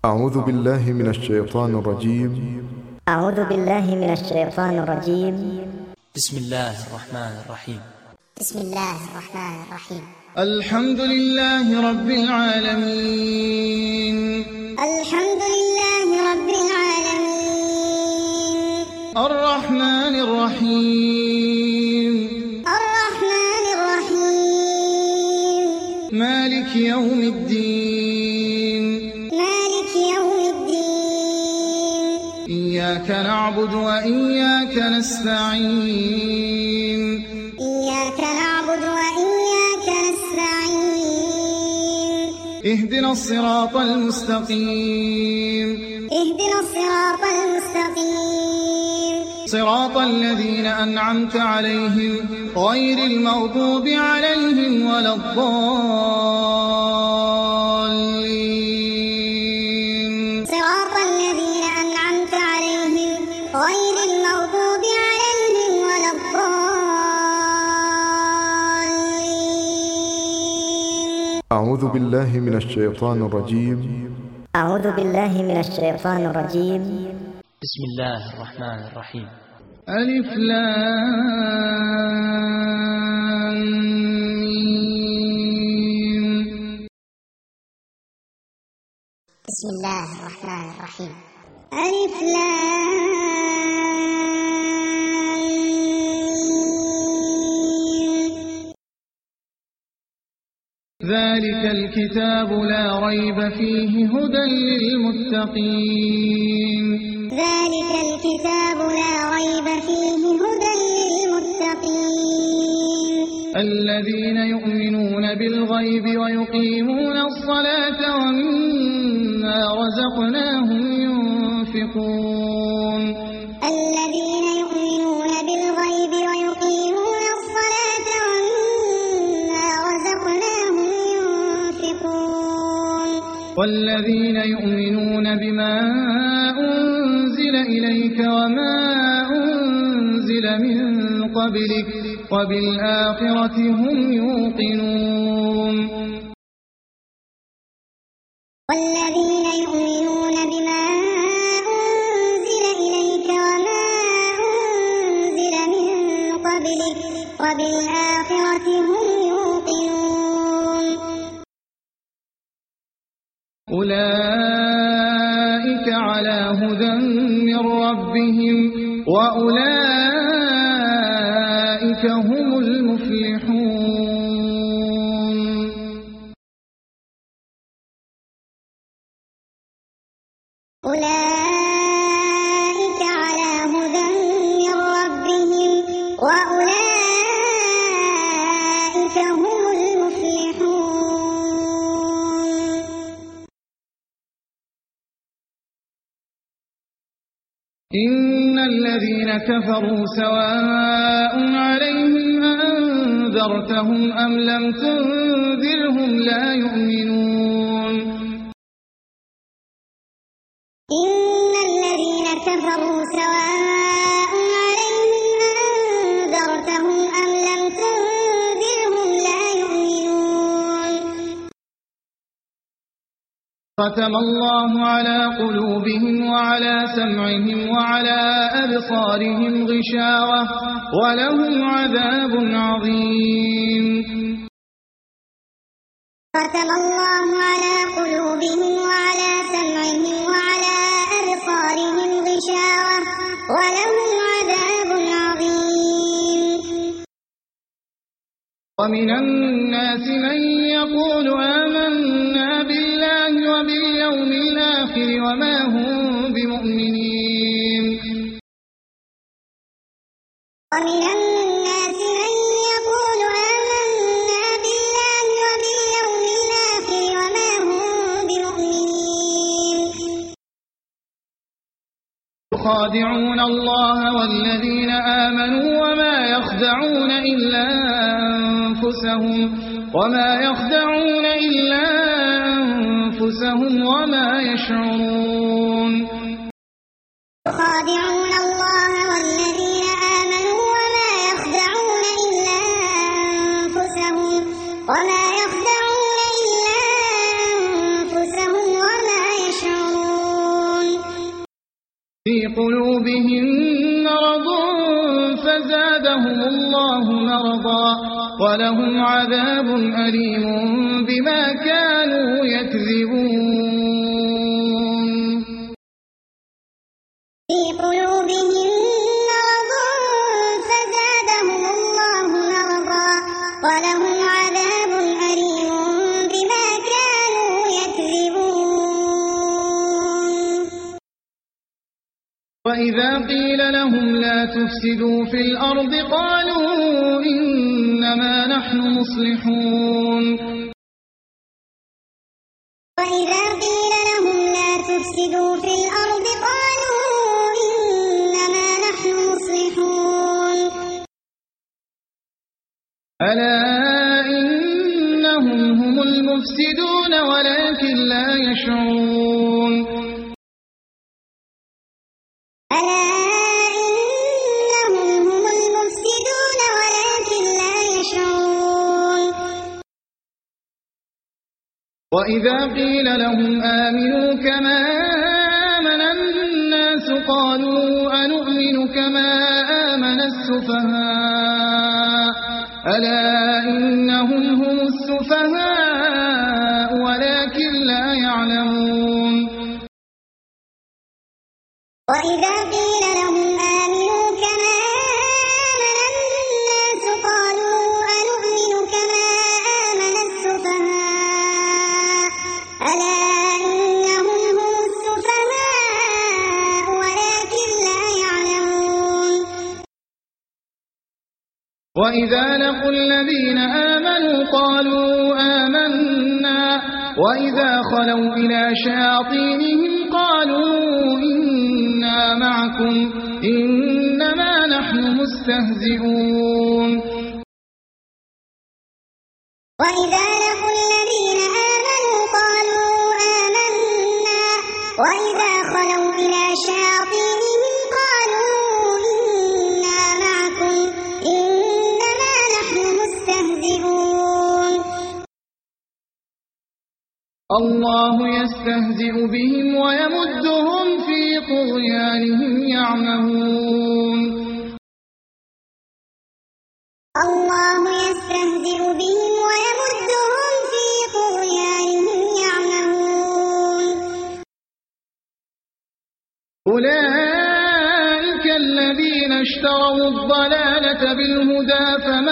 أعوذ بالله من الشيطان الرجيم. أعوذ بالله من الشيطان الرجيم. بسم الله الرحمن الرحيم. بسم الله الرحمن الرحيم. الحمد لله رب العالمين. الحمد لله رب العالمين. الرحمن الرحيم. الرحمن الرحيم. مالك يوم الدين. مالك يوم الدين. إياك نعبد وإياك نستعين. إياك نعبد وإياك نستعين. اهدنا الصراط المستقيم. اهدنا الصراط المستقيم. صراط الذين أنعمت عليهم غير المغضوب عليهم ولا الضالين. صراط الذين أنعمت عليهم غير المغضوب عليهم ولا الضالين. أعوذ بالله من الشيطان الرجيم. أعوذ بالله من الشيطان الرجيم. بسم الله الرحمن الرحيم. ألف لام ميم. بسم الله الرحمن الرحيم. ألف لام ميم. ذلك الكتاب لا ريب فيه هدى للمتقين. ذلك الكتاب لا ريب فيه هدى للمتقين. الذين يؤمنون بالغيب ويقيمون الصلاة ومما رزقناهم ينفقون. الذين يؤمنون بالغيب ويقيمون الصلاة ومما رزقناهم ينفقون. والذين يؤمنون بما أنزل إليك وما أنزل من قبلك وبالآخرة هم يوقنون. والذين يؤمنون بما أنزل إليك وما أنزل من قبلك وبالآخرة هم يوقنون. أولئك على هدى من ربهم وأولئك هم المفلحون. أولئك على هدى من ربهم وأولئك هم المفلحون. إن الذين كفروا سواء عليهم أنذرتهم أم لم تنذرهم لا يؤمنون. إن الذين كفروا سواء عليهم أنذرتهم أم لم تنذرهم لا يؤمنون. ختم الله على قلوبهم وعلى سمعهم وعلى أبصارهم غشاوة ولهم عذاب عظيم. ختم الله على قلوبهم وعلى سمعهم وعلى أبصارهم غشاوة ولهم عذاب عظيم. ومن الناس من يقول آمنا بالله وباليوم الآخر وما هم بمؤمنين. ومن الناس من يقول آمنا بالله وباليوم الآخر وما هم بمؤمنين. يخادعون الله والذين آمنوا وما يخدعون إلا أنفسهم وما يشعرون. يخادعون الله والذين آمنوا وما يخدعون إلا أنفسهم وما يشعرون. في قلوبهم مرض فزادهم الله مرضا ولهم عذاب أليم بما كانوا يكذبون في قلوبهم مرض فزادهم الله مرضا ولهم عذاب أليم بما كانوا يكذبون وإذا قيل لهم لا تفسدوا في الأرض قالوا إنما نحن مصلحون وإذا قيل لهم لا تفسدوا في الأرض قالوا إنما نحن مصلحون ألا إنهم هم المفسدون ولكن لا يشعرون ألا إنهم هم المفسدون ولكن لا يشعرون وإذا قيل لهم آمنوا كما آمن الناس قالوا أنؤمن كما آمن السفهاء ألا إنهم هم السفهاء ولكن لا يعلمون وإذا قيل لهم آمنوا كما آمن الناس قالوا أنؤمن كما آمن السفهاء ألا إنهم هم السفهاء ولكن لا يعلمون وإذا لقوا الذين آمنوا قالوا آمنا وإذا خلوا إلى شياطينهم قالوا إنا معكم إنما نحن مستهزئون وإذا لقوا الذين آمنوا قالوا آمنا وإذا خلوا إلى شياطينهم قالوا إنا معكم إنما نحن مستهزئون الله يستهزئ بهم ويمدهم في طغيانهم يعمهون الله يستهزئ بهم ويمدهم في طغيانهم يعمهون أولئك الذين اشتروا الضلالة بالهدى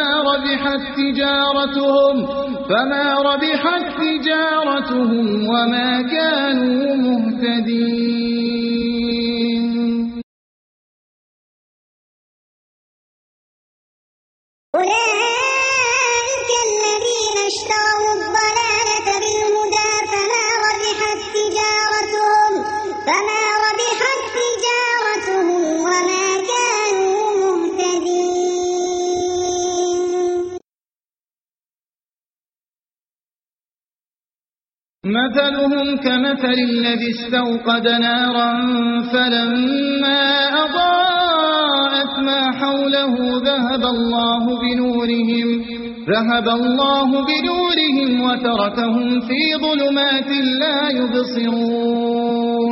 فما ربحت تجارتهم وما كانوا مهتدين أولئك الذين اشتروا الضلالة بالهدى فما ربحت تجارتهم وما كانوا مهتدين مثلهم كمثل الذي استوقد نارا فلما أضاءت ما حوله ذهب الله بنورهم وتركهم في ظلمات لا يبصرون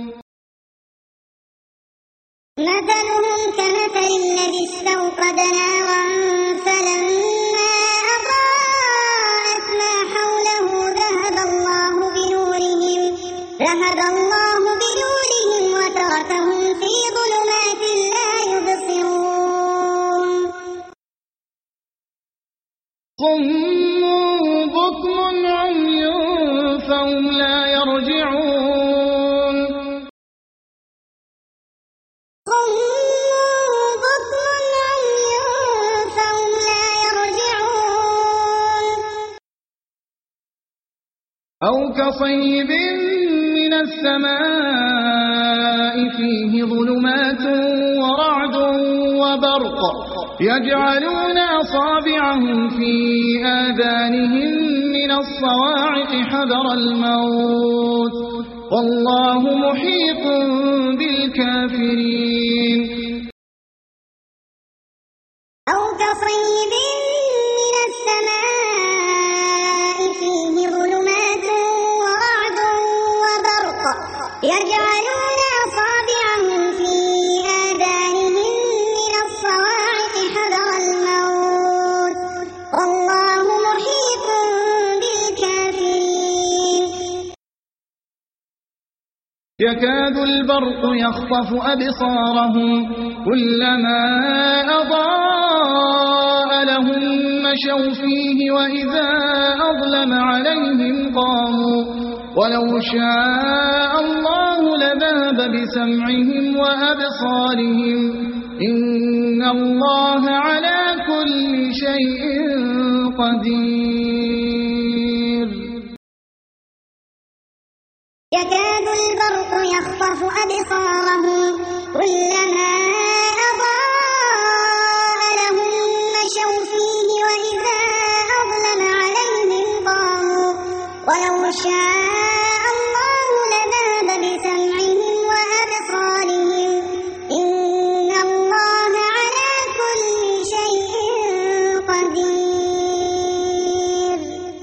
مثلهم كمثل الذي استوقد نارا فلما أضاءت ما حوله ذهب الله بنورهم وتركهم في ظلمات لا يبصرون صم بكم عمي فهم لا يرجعون صم بكم عمي فهم لا يرجعون أو كصيب من السماء فيه ظلمات ورعد وبرق يجعلون أصابعهم في آذانهم من الصواعق حذر الموت والله محيط بالكافرين أو كصيب من السماء فيه ظلمات ورعد وبرق يجعلون أصابعهم يكاد البرق يخطف أبصارهم كلما أضاء لهم مشوا فيه وإذا أظلم عليهم قاموا ولو شاء الله لذهب بسمعهم وأبصارهم إن الله على كل شيء قدير يكاد البرق يخطف أبصارهم كلما أضاء لهم مشوا فيه وإذا أظلم عليهم قاموا ولو شاء الله لذهب بسمعهم وأبصارهم إن الله على كل شيء قدير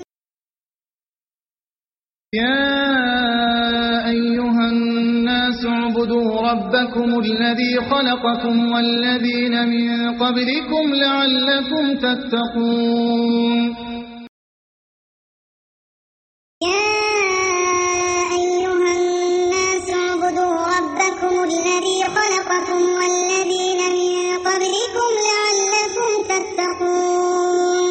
يا أيها الناس اعبدوا ربكم الذي خلقكم والذين من قبلكم لعلكم تتقون يا أيها الناس اعبدوا ربكم الذي خلقكم والذين من قبلكم لعلكم تتقون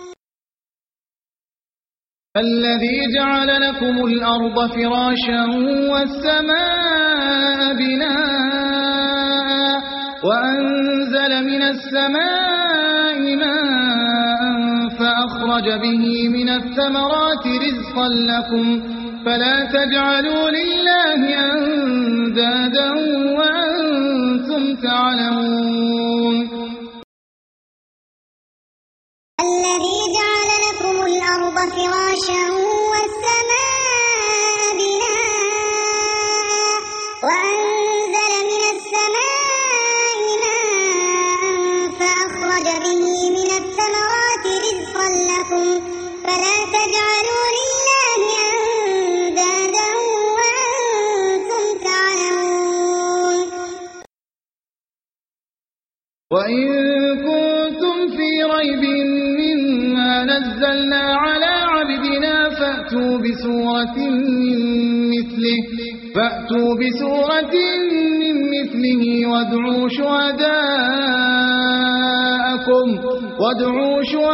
الذي جعل لكم الأرض فراشا والسماء بناء وأنزل من السماء ماء فأخرج به من الثمرات رزقا لكم فلا تجعلوا لله أندادا وأنتم تعلمون الذي جعل لكم الأرض فراشا والسماء بناء وأنزل من السماء ماء فأخرج به من الثمرات رزقا لكم فلا تجعلوا لله أندادا وأنتم تعلمون وإن كنتم في ريب مما نزلنا على عبدنا فأتوا بسورة من مثله وادعوا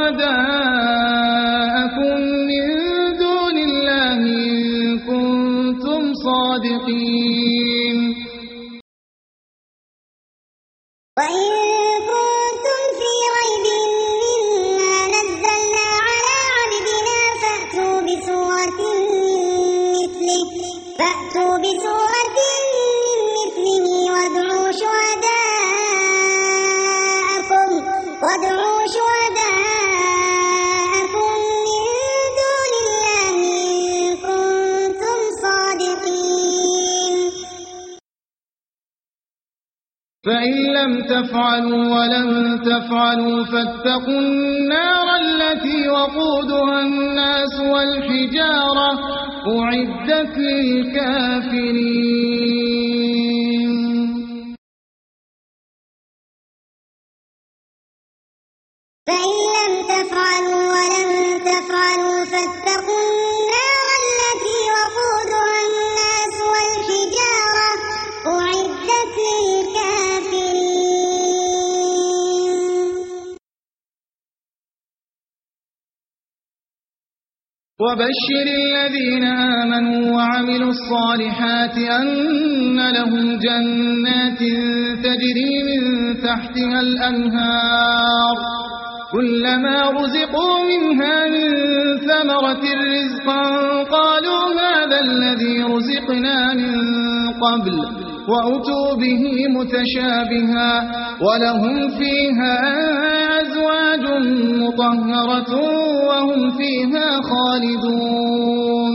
شهداءكم من دون الله إن كنتم صادقين وإن كنتم في ريب مما نزلنا على عبدنا فأتوا بسورة من مثله وادعوا شهداءكم من دون الله إن كنتم صادقين فإن لم تفعلوا ولن تفعلوا فاتقوا النار التي وقودها الناس والحجارة أعدت للكافرين فإن لم تفعلوا ولن تفعلوا فاتقوا النار التي وقودها الناس والحجارة أعدت للكافرين وبشر الذين آمنوا وعملوا الصالحات أن لهم جنات تجري من تحتها الأنهار كلما رزقوا منها من ثمرة رزقا قالوا هذا الذي رزقنا من قبل وأتوا به متشابها ولهم فيها أزواج مطهرة وهم فيها خالدون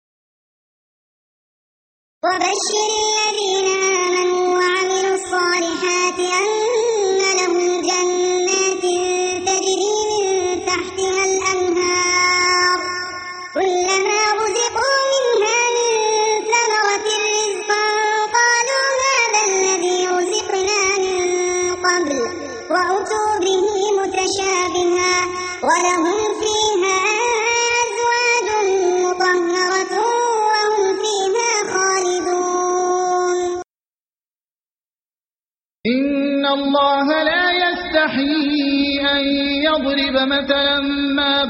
وبشر الذين آمنوا وعملوا الصالحات أن لهم جنات تجري من تحتها الأنهار كلما رزقوا منها من ثمرة رزقا قالوا هذا الذي رزقنا من قبل وأتوا به متشابها ولهم فيها أزواج مطهرة وهم فيها خالدون إن الله لا يستحيي أن يضرب مثلا ما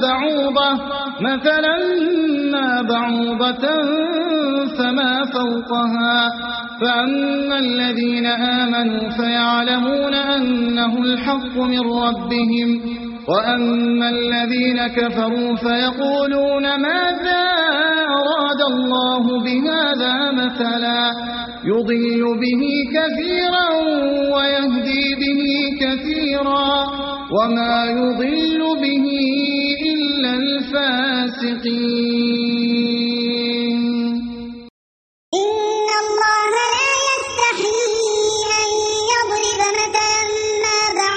بعوضة فما فوقها فأما الذين آمنوا فيعلمون أنه الحق من ربهم وأما الذين كفروا فيقولون ماذا أراد الله بهذا مثلا يضل به كثيرا ويهدي به كثيرا وما يضل به إلا الفاسقين. إن الله لا يستحيي أن يضرب مثلا ما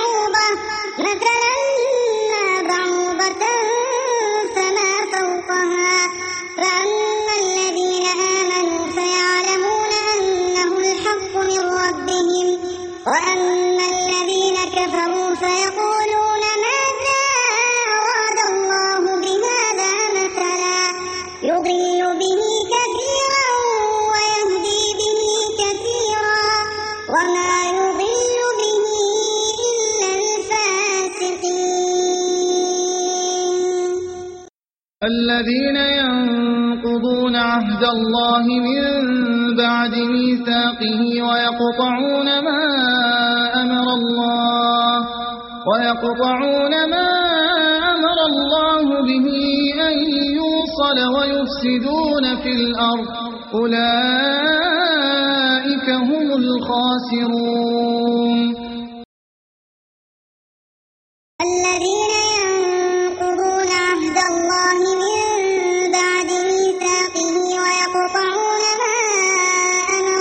بعوضة فما فوقها فأما الذين آمنوا فيعلمون أنه الحق من ربهم وأما الذين كفروا فيقولون ماذا أراد الله بهذا مثلا يضل به كثيرا ويهدي به كثيرا وما يضل به إلا الفاسقين. الذين ينقضون عهد الله من بعد ميثاقه ويقطعون ما أمر الله به أن يوصل ويفسدون في الأرض أولئك هم الخاسرون. الذين ينقضون عهد الله من بعد ميثاقه ويقطعون ما أمر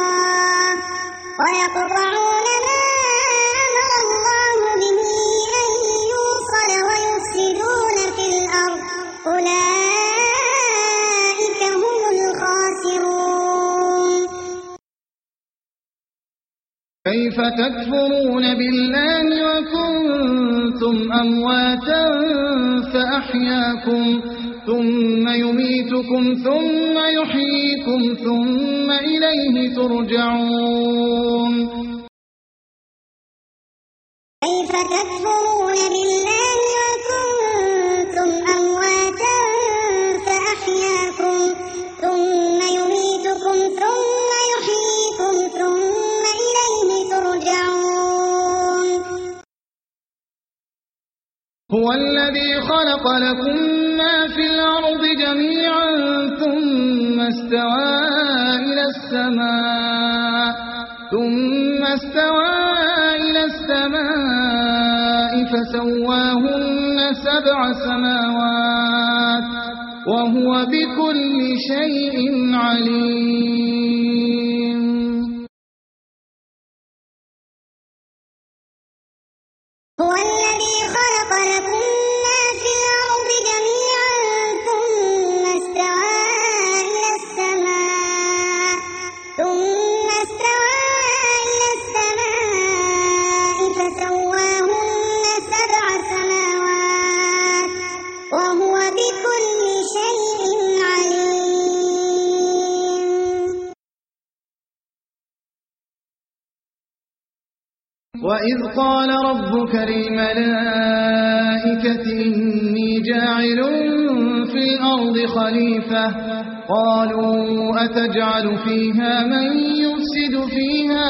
الله به أن يوصل ويفسدون في الأرض أولئك هم الخاسرون. كيف تكفرون بالله وكنتم أمواتا فأحياكم ثم يميتكم ثم يحييكم ثم إليه ترجعون. كيف تكفرون بالله وكنتم أمواتا فأحياكم ثم يميتكم ثم يحييكم ثم إليه ترجعون. هو الذي خلق لكم ما في الأرض جميعا ثم استوى إلى السماء فسواهن 7 سماوات وهو بكل شيء عليم. هو الذي خلق لكم ما في الأرض جميعا ثم استوى إلى السماء فسواهن 7 سماوات وهو بكل شيء عليم. وإذ قال ربك للملائكة إني جاعل في الأرض خليفة قالوا أتجعل فيها من يفسد فيها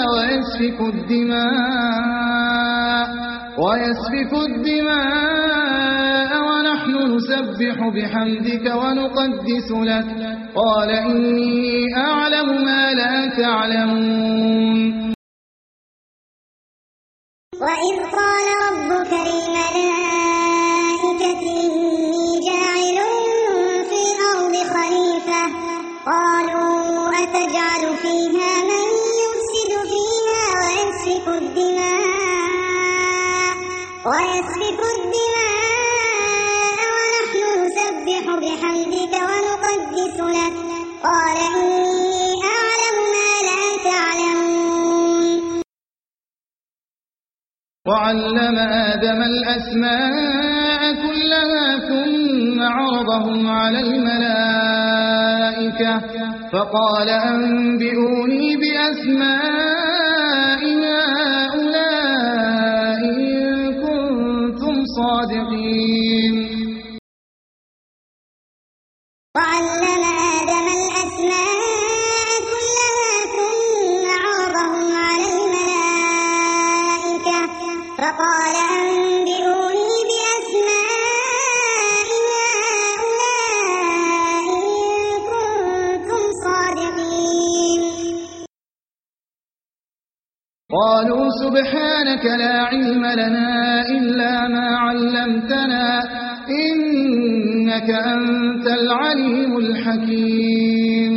ويسفك الدماء ونحن نسبح بحمدك ونقدس لك قال إني أعلم ما لا تعلمون. وإذ قال ربك للملائكة إني جاعل في الأرض خليفة قالوا أتجعل فيها من يفسد فيها ويسفك الدماء ونحن نسبح بحمدك ونقدس لك قال إني أعلم ما لا تعلمون. وعلم آدم الأسماء كلها ثم عرضهم على الملائكة فقال أنبئوني بأسماء قالوا سبحانك لا علم لنا إلا ما علمتنا إنك أنت العليم الحكيم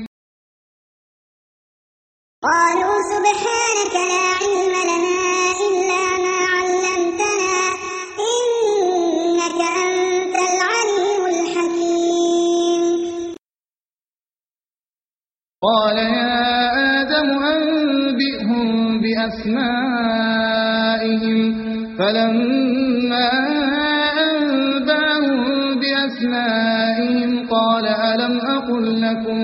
قالوا سبحانك لا علم لنا إلا ما علمتنا إنك أنت العليم الحكيم قال يا آدم أنبئهم بأسمائهم فلما أنبأهم بأسمائهم قال ألم أقل لكم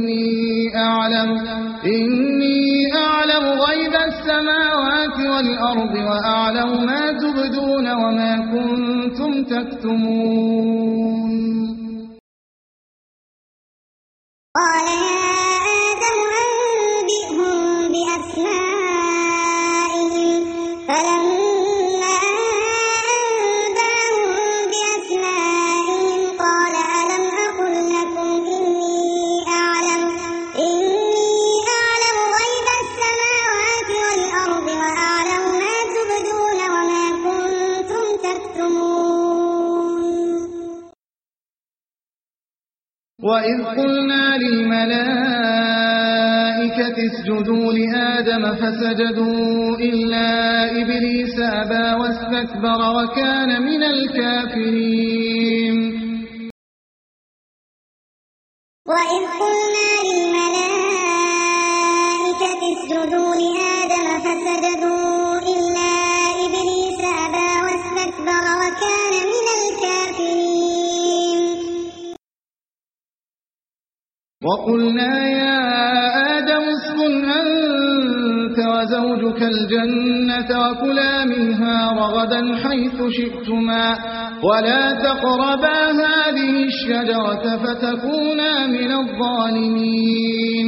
إني أعلم غيب السماوات والأرض وأعلم ما تبدون وما كنتم تكتمون قال يا آدم أنبئهم بأسمائهم فلما أنبأهم بأسمائهم قال ألم أقل لكم إني أعلم غيب السماوات والأرض وأعلم ما تبدون وما كنتم تكتمون وإذ قلنا للملائكة اسجدوا لآدم فسجدوا إلا إبليس أبى واستكبر وكان من الكافرين وإذ قلنا للملائكة اسجدوا لآدم فسجدوا إلا إبليس أبى واستكبر وكان من الكافرين وقلنا يا آدم اسكن أنت وزوجك الجنة وكلا منها رغدا حيث شئتما ولا تقربا هذه الشجرة فتكونا من الظالمين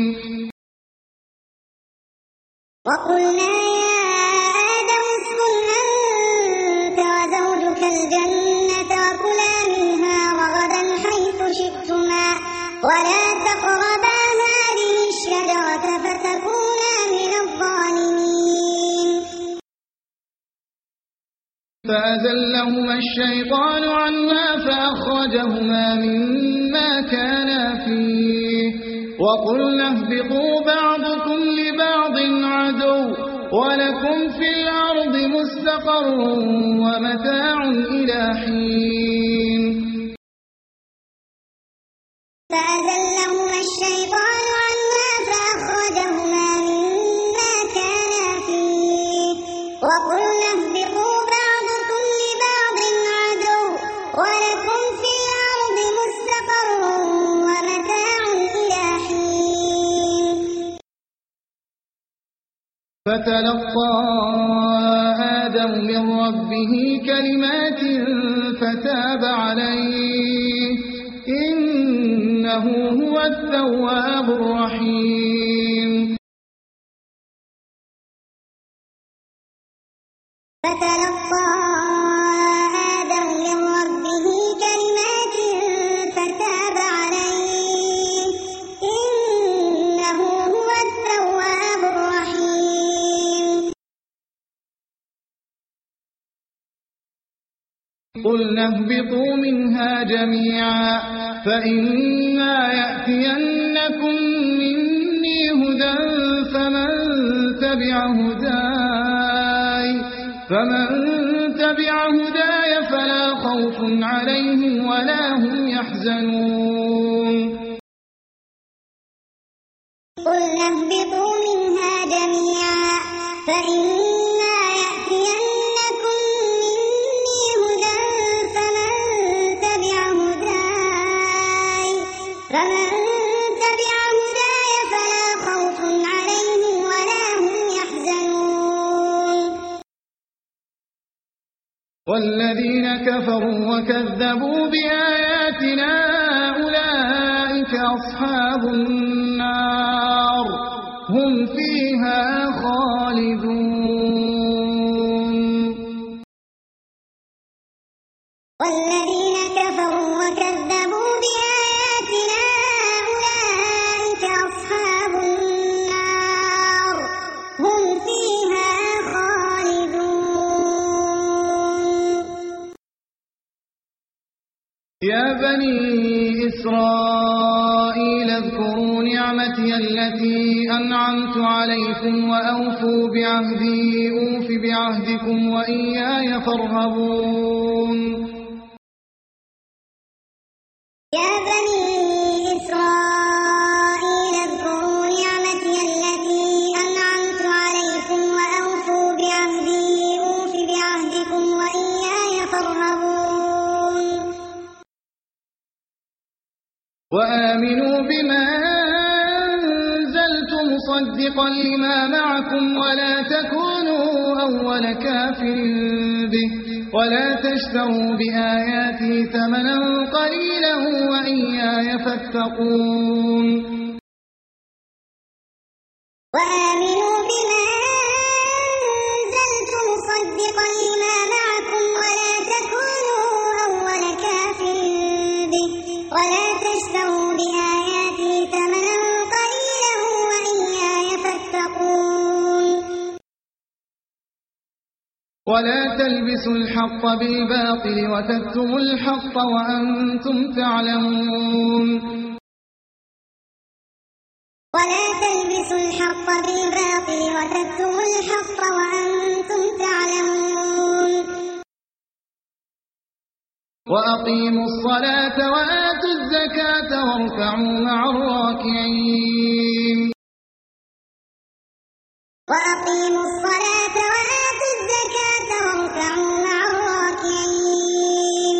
وقلنا يا آدم اسكن أنت وزوجك الجنة وكلا منها رغدا حيث شئتما ولا تقربا هذه الشجرة فتكونا من الظالمين فأزلهما الشيطان عنها فأخرجهما مما كانا فيه وقلنا اهبطوا بعضكم لبعض عدو ولكم في الأرض مستقر ومتاع إلى حين فأزلهما الشيطان عنها فأخرجهما مما كانا فيه وقلنا اهبطوا بعضكم لبعض عدو ولكم في الأرض مستقر ومتاع إلى حين فتلقى آدم من ربه كلمات فتاب عليه إنه هو التواب الرحيم فتلقى آدم من ربه كلمات فتاب عليه إنه هو التواب الرحيم قلنا اهبطوا منها جميعا فإما يأتينكم مني هدى فمن تبع هداي فلا خوف عليهم ولا هم يحزنون قلنا اهبطوا منها جميعا فإما يأتينكم مني هدى فمن تبع هداي فلا خوف عليهم ولا هم يحزنون والذين كفروا وكذبوا بآياتنا أولئك أصحاب النار هم فيها خالدون والذين كفروا وكذبوا بآياتنا أولئك أصحاب النار هم فيها إسرائيل اذكروا نعمتي التي أنعمت عليكم وأوفوا بعهدي أوف بعهدكم وإياي فارهبون يا بني إسرائيل اذكروا نعمتي التي أنعمت عليكم وأوفوا بعهدي أوف بعهدكم وإياي فارهبون وآمنوا بما أنزلت مصدقا لما معكم ولا تكونوا أول كافر به ولا تشتروا بآياتي ثمنا قليلا وإياي فاتقون وآمنوا بما أنزلت مصدقا لما معكم ولا تكونوا أول كافر به ولا تشتروا بآياتي ثمنا قليلا وإياي فاتقون ولا تلبسوا الحق بالباطل وتكتموا الحق وأنتم تعلمون ولا تلبسوا الحق بالباطل وتكتموا الحق وأنتم تعلمون وأقيموا الصلاة وآتوا الزكاة واركعوا مع الراكعين وأقيموا الصلاة وآتوا الزكاة واركعوا مع الراكعين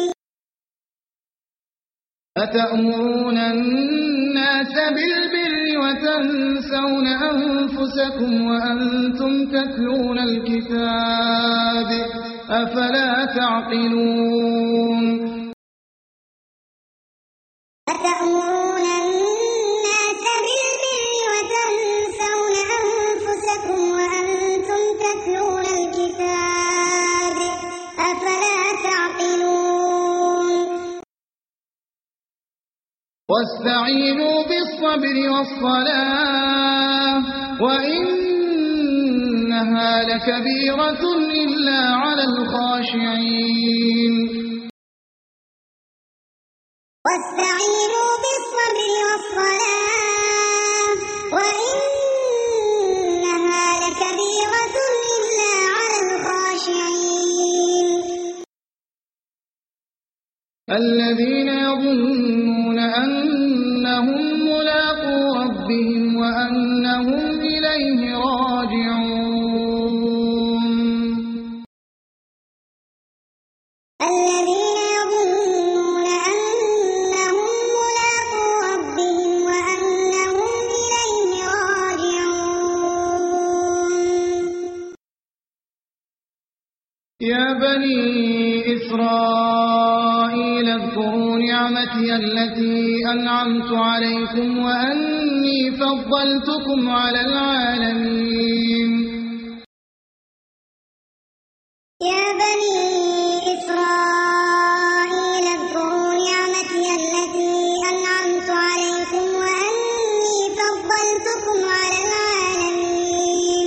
أتأمرون الناس بالبر وتنسون أنفسكم وأنتم تتلون الكتاب أفلا تعقلون أتأمرون الناس بالبر وتنسون أنفسكم وأنتم تتلون الكتاب أفلا تعقلون واستعينوا بالصبر والصلاة وإنها لكبيرة إلا على الخاشعين واستعينوا بالصبر والصلاة وإنها لكبيرة إلا على الخاشعين الذين يظنون أنهم ملاقو ربهم وأنهم إليه راجعون الذين يظنون أنهم ملاقو ربهم وأنهم إليه راجعون يا بني إسرائيل اذكروا نعمتي التي أنعمت عليكم وأني فضلتكم على العالمين يا بني إسرائيل اذكروا نعمتي التي أنعمت عليكم وأني فضلتكم على العالمين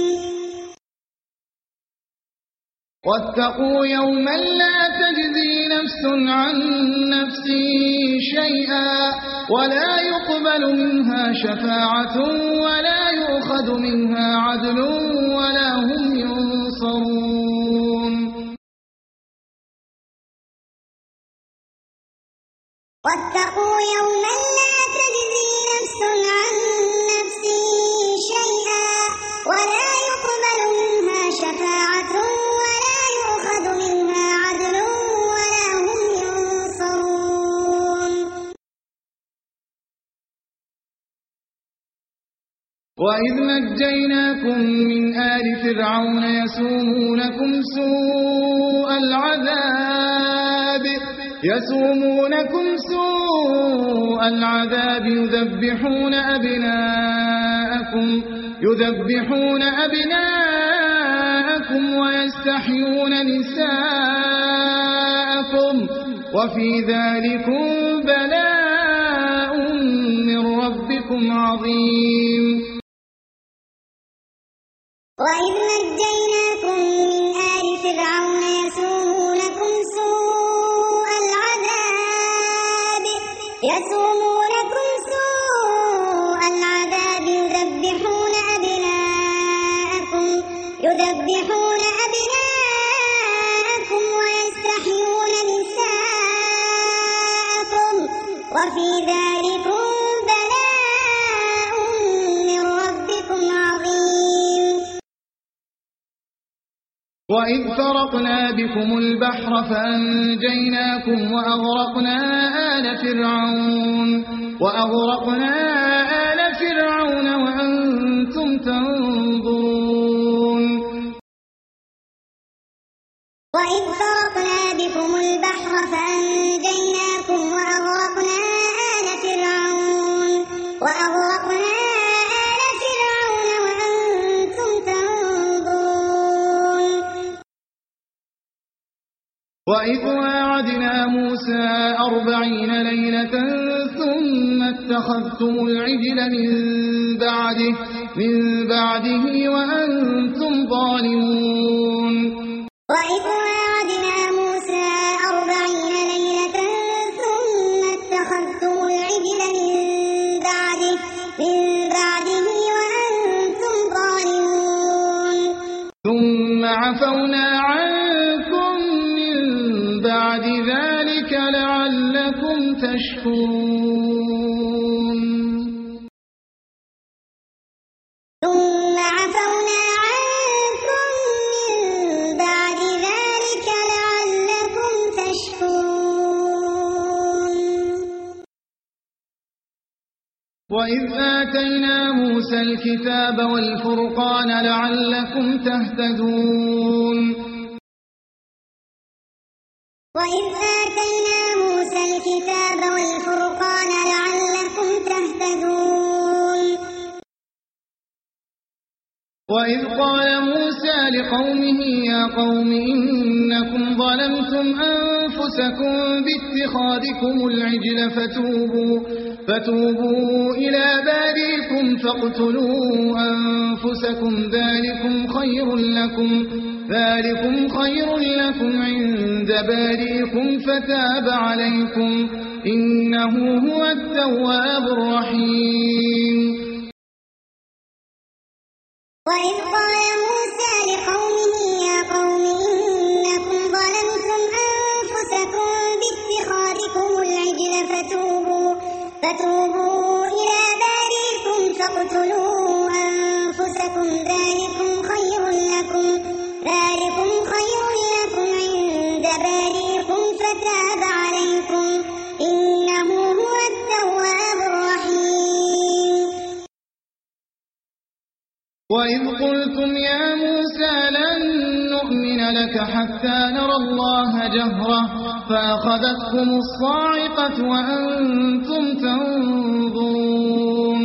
واتقوا يوما لا تجزي نفس عن نفس شيئا ولا يقبل منها شفاعة ولا يؤخذ منها عدل ولا هم ينصرون واتقوا يوما لا تجزي نفس عن نفس شيئا ولا يقبل منها شفاعة ولا يؤخذ منها عدل ولا هم ينصرون وإذ نجيناكم من آل فرعون يسومونكم سوء العذاب يذبحون أبناءكم ويستحيون نساءكم وفي ذلكم بلاء من ربكم عظيم وإذ نجيناكم من آل فرعون يسومونكم سوء العذاب وفي ذلكم بلاء من ربكم عظيم وإذ فرقنا بكم البحر فأنجيناكم وأغرقنا آل فرعون وأنتم تنظرون وإذ فرقنا بكم البحر فأنجيناكم وأغرقنا آل فرعون وأنتم تنظرون وإذ واعدنا موسى 40 ليلة ثم اتخذتم العجل من بعده وأنتم ظالمون وإذ واعدنا موسى 40 ليلة ثم اتخذتم العجل من بعده وأنتم ظالمون ثم عفونا عنكم من بعد ذلك لعلكم تشكرون ثم عفونا عنكم من بعد ذلك لعلكم تشكرون وإذ آتينا موسى الكتاب والفرقان لعلكم تهتدون وإذ آتينا موسى الكتاب والفرقان لعلكم تهتدون وإذ قال موسى لقومه يا قوم إنكم ظلمتم أنفسكم باتخاذكم العجل فتوبوا إلى بارئكم فاقتلوا أنفسكم ذلكم خير لكم عند بارئكم فتاب عليكم إنه هو التواب الرحيم وإذ قال موسى لقومه يا قوم إنكم ظلمتم أنفسكم باتخاذكم العجل فتوبوا إلى بارئكم فاقتلوا أنفسكم ذلكم خير لكم عند بارئكم فتاب عليكم إنه هو التواب الرحيم وإذ قلتم يا موسى لن نؤمن لك حتى نرى الله جهرة فأخذتكم الصاعقة وأنتم تنظرون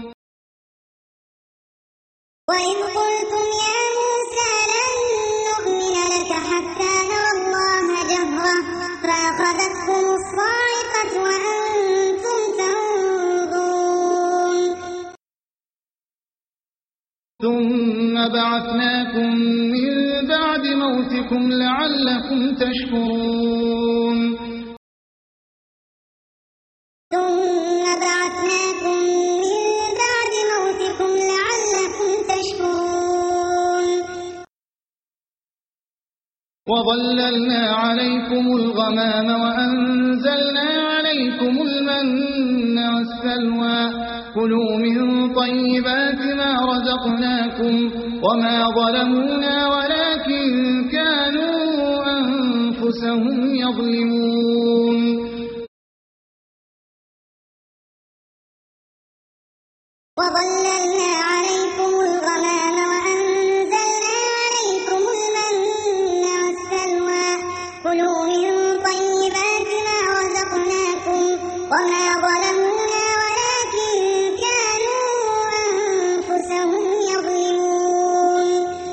وإذ قلتم يا موسى لن نؤمن لك حتى نرى الله جهرة فأخذتكم الصاعقة وأنتم تنظرون ثم بعثناكم من بعد موتكم لعلكم تشكرون ثم بعثناكم من بعد موتكم لعلكم تشكرون وظللنا عليكم الغمام وأنزلنا عليكم المن والسلوى كلوا من طيبات ما رزقناكم وما ظلمونا ولكن كانوا أنفسهم يظلمون وظللنا عليكم الغمام وأنزلنا عليكم المن والسلوى كلوا من طيبات ما رزقناكم وما ظلمونا ولكن كانوا أنفسهم يظلمون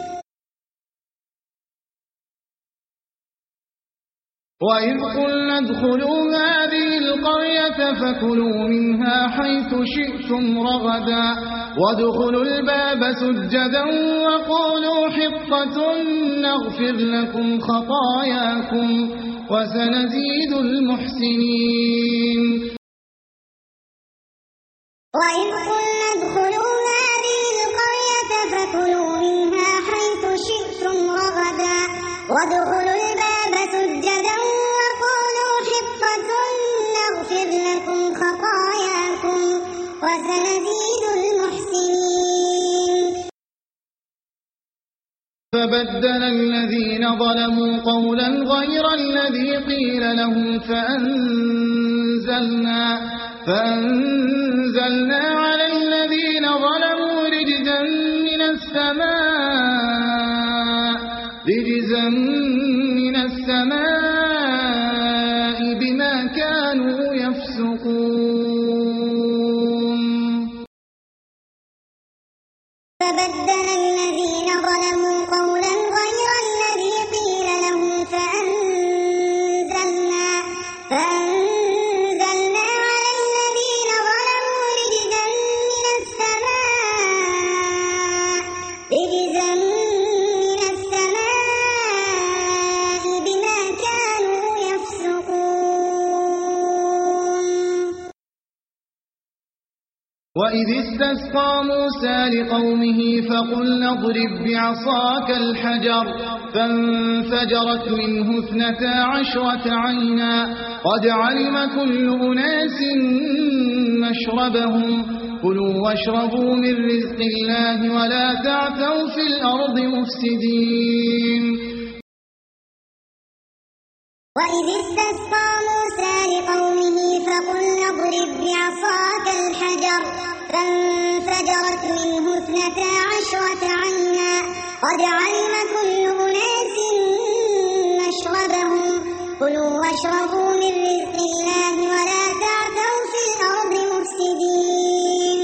وإذ قلنا ادخلوا هذه القرية فكلوا منها حيث شئتم رغدا وادخلوا الباب سجدا وقولوا حطة نغفر لكم خطاياكم وسنزيد المحسنين وإذ قلنا ادخلوا هذه القرية فكلوا منها حيث شئتم رغدا وادخلوا الباب سجدا وقولوا حطة نغفر لكم فبدل الذين ظلموا قولا غير الذي قيل لهم فأنزلنا على الذين ظلموا رجزا من السماء بما كانوا يفسقون فبدل الذين ظلموا قولا غير الذي قيل لهم فأنزلنا على الذين ظلموا رجزا من السماء بما كانوا يفسقون. وإذ استسقى موسى لقومه فقلنا اضرب بعصاك الحجر فانفجرت منه 12 عينا قد علم كل أناس مشربهم كلوا واشربوا من رزق الله ولا تعثوا في الأرض مفسدين. وإذ استسقى موسى لقومه فقلنا اضرب بعصاك الحجر فانفجرت منه 12 عينا قد علم كل أناس مشربهم كلوا واشربوا من رزق الله ولا تعثوا في الأرض مفسدين.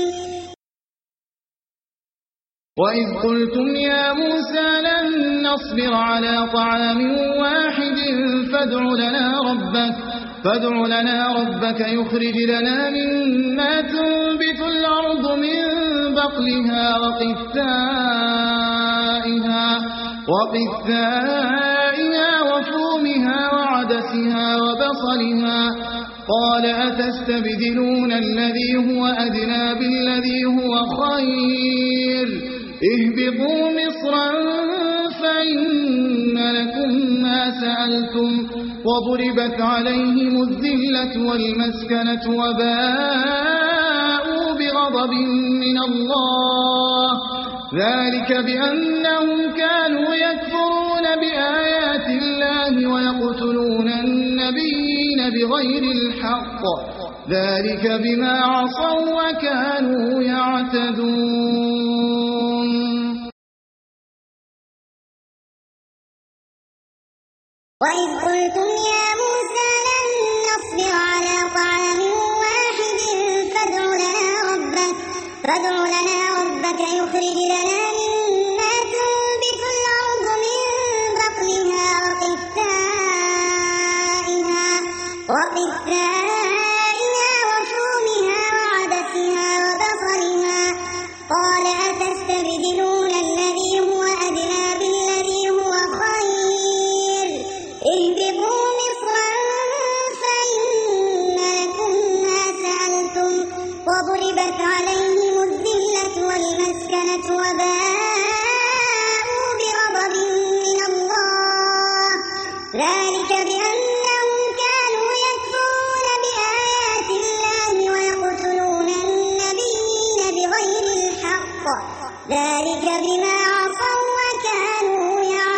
وإذ قلتم يا موسى لن نصبر على طعام واحد فادع لنا ربك يخرج لنا مما تنبت الأرض من بقلها وقثائها وفومها وعدسها وبصلها قال أتستبدلون الذي هو أدنى بالذي هو خير اهبطوا مصرا فإن لكم ما سألتم وضربت عليهم الذلة والمسكنة وباءوا بغضب من الله ذلك بأنهم كانوا يكفرون بآيات الله ويقتلون النبيين بغير الحق ذلك بما عصوا وكانوا يعتدون. وإذ قلتم يا موسى لن نصبر على طعام واحد فادع لنا ربك يخرج لنا مما تنبت الأرض من بقلها وقثائها وفومها وعدسها وبصلها قال أتستبدلون الذي هو أدنى بالذي هو خير اهبطوا مصرا فإن لكم ما سألتم وضربت عليهم الذلة والمسكنة وباءوا بغضب من الله ذلك بأنهم كانوا يكفرون بآيات الله ويقتلون النبيين بغير الحق ذلك بما عصوا وكانوا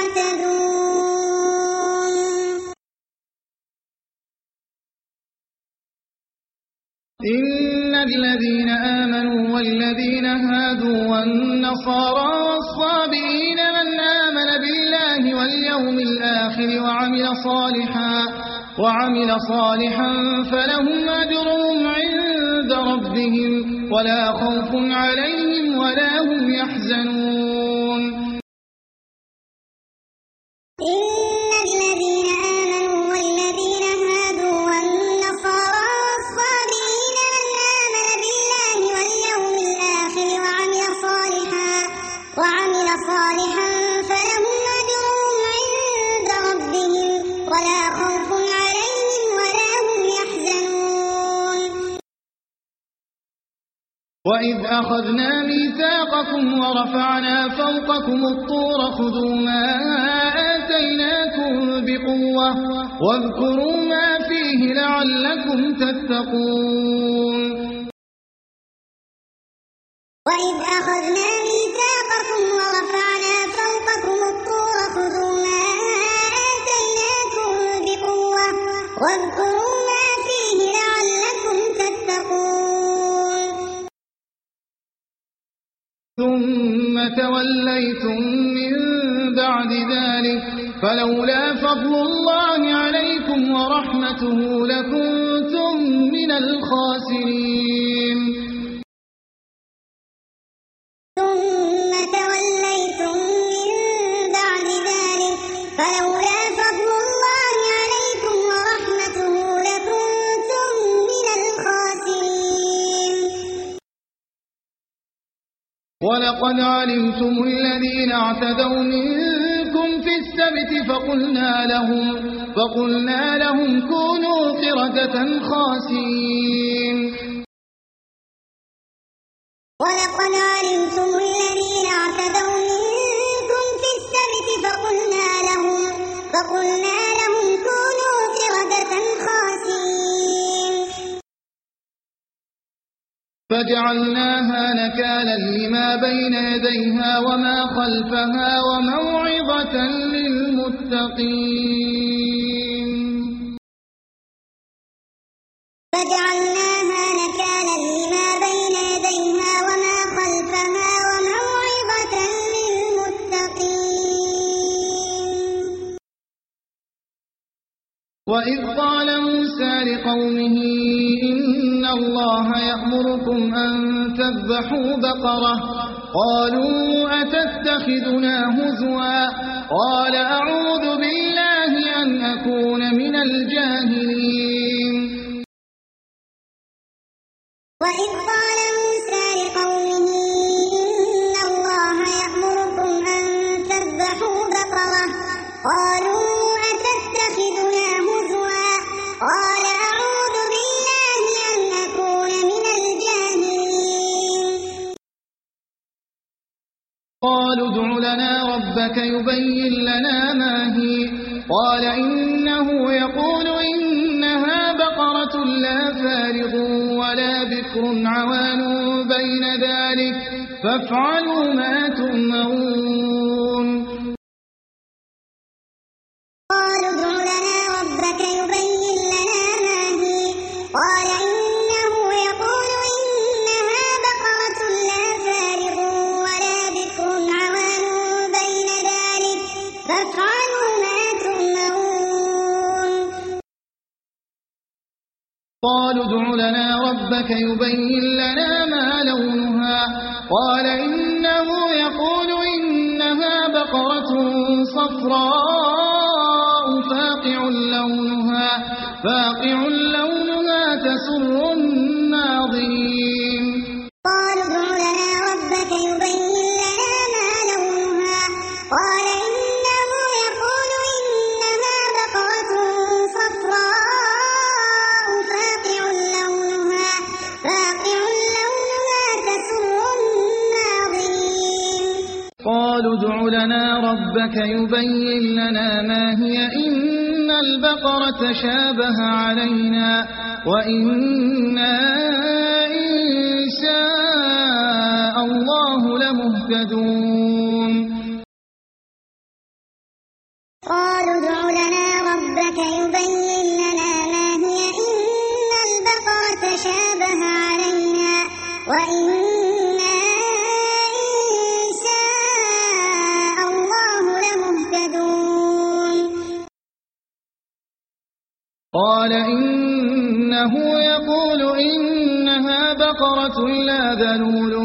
يعتدون. إن الذين آمنوا والذين هادوا والنصارى والصابئين من آمن بالله واليوم الآخر وعمل صالحا فلهم أجرهم عند ربهم ولا خوف عليهم ولا هم يحزنون. إن الذين آمنوا والذين هادوا والنصارى والصابئين من آمن بالله واليوم الآخر وعمل صالحا فلهم أجرهم عند ربهم ولا خوف عليهم ولا هم يحزنون. وإذ أخذنا ميثاقكم ورفعنا فوقكم الطور خذوا ما آتيناكم بقوة واذكروا ما فيه لعلكم تتقون. وإذ أخذنا ميثاقكم ورفعنا فوقكم الطور توليتم من بعد ذلك فلولا فضل الله عليكم ورحمته لكنتم من الخاسرين ثم توليتم من بعد ذلك فلولا فضل الله عليكم ورحمته لكنتم من الخاسرين ولقد علمتم الذين اعتدوا منكم في السبت فقلنا لهم كونوا قردة خاسئين ولقد علمتم الذين اعتدوا منكم في السبت فقلنا لهم كونوا قردة خاسئين فجعلناها نكالا لما بين يديها وما خلفها وموعظة للمتقين فجعلناها نكالا لما بين يديها وما خلفها وموعظة للمتقين وإذ قال موسى لقومه إن الله يأمركم أن تذبحوا بقرة قالوا أتتخذنا هزوا قال أعوذ بالله أن أكون من الجاهلين وإذ قال موسى لقومه إن الله يأمركم أن تذبحوا بقرة قالوا أتتخذنا هزوا قال أعوذ بالله أن أكون من الجاهلين قالوا ادع لنا ربك يبين لنا ما هي قال إنه يقول إنها بقرة لا فارغ ولا بكر عوان بين ذلك فافعلوا ما تؤمرون قالوا ادع لنا ربك يبين لنا ما هي قال إنه يقول إنها بقرة لا فارغ ولا بكر عوان بين ذلك فافعلوا ما تؤمرون قالوا ادع لنا ربك يبين لنا ما لونها قال إنه يقول إنها بقرة صفراء فاقع لونها تسر الناظرين قالوا ادع لنا ربك يبين لنا ما لونها قال إنه يقول إنها بقرة صفراء فاقع لونها تسر الناظرين قالوا ادع لنا ربك يبين لنا ما هي إن البقرة شابه علينا وإنا إن شاء الله لمهتدون قالوا ادع لنا ربك يبين لنا ما هي إن البقرة شابه علينا وإنا إن شاء الله لمهتدون قال إنه يقول إنها بقرة لا ذلول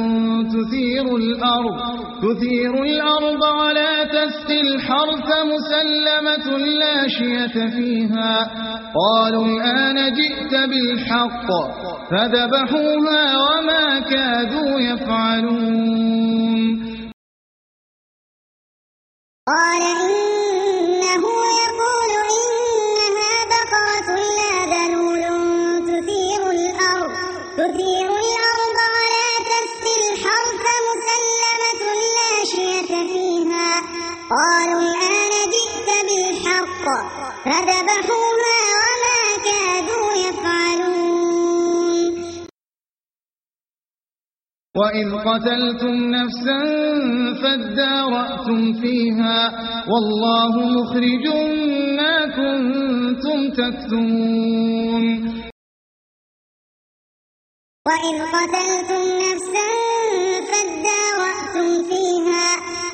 تثير الأرض ولا تسقي الحرث مسلمة لا شية فيها قالوا الآن جئت بالحق فذبحوها وما كادوا يفعلون قال إنه يقول إنها بقرة لا ذلول تثير الأرض ولا تسقي الحرث مسلمة لا شية فيها قالوا الآن جئت بالحق فذبحوها وما كادوا يفعلون وإذ قتلتم نفسا فادارأتم فيها والله مخرج ما كنتم تكتمون وإذ قتلتم نفسا فادارأتم فيها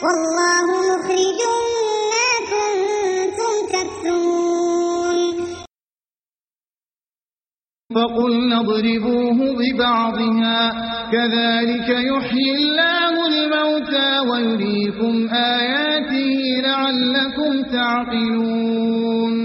والله مخرج ما كنتم تكتمون فقلنا اضربوه ببعضها كذلك يحيي الله الموتى ويريكم آياته لعلكم تعقلون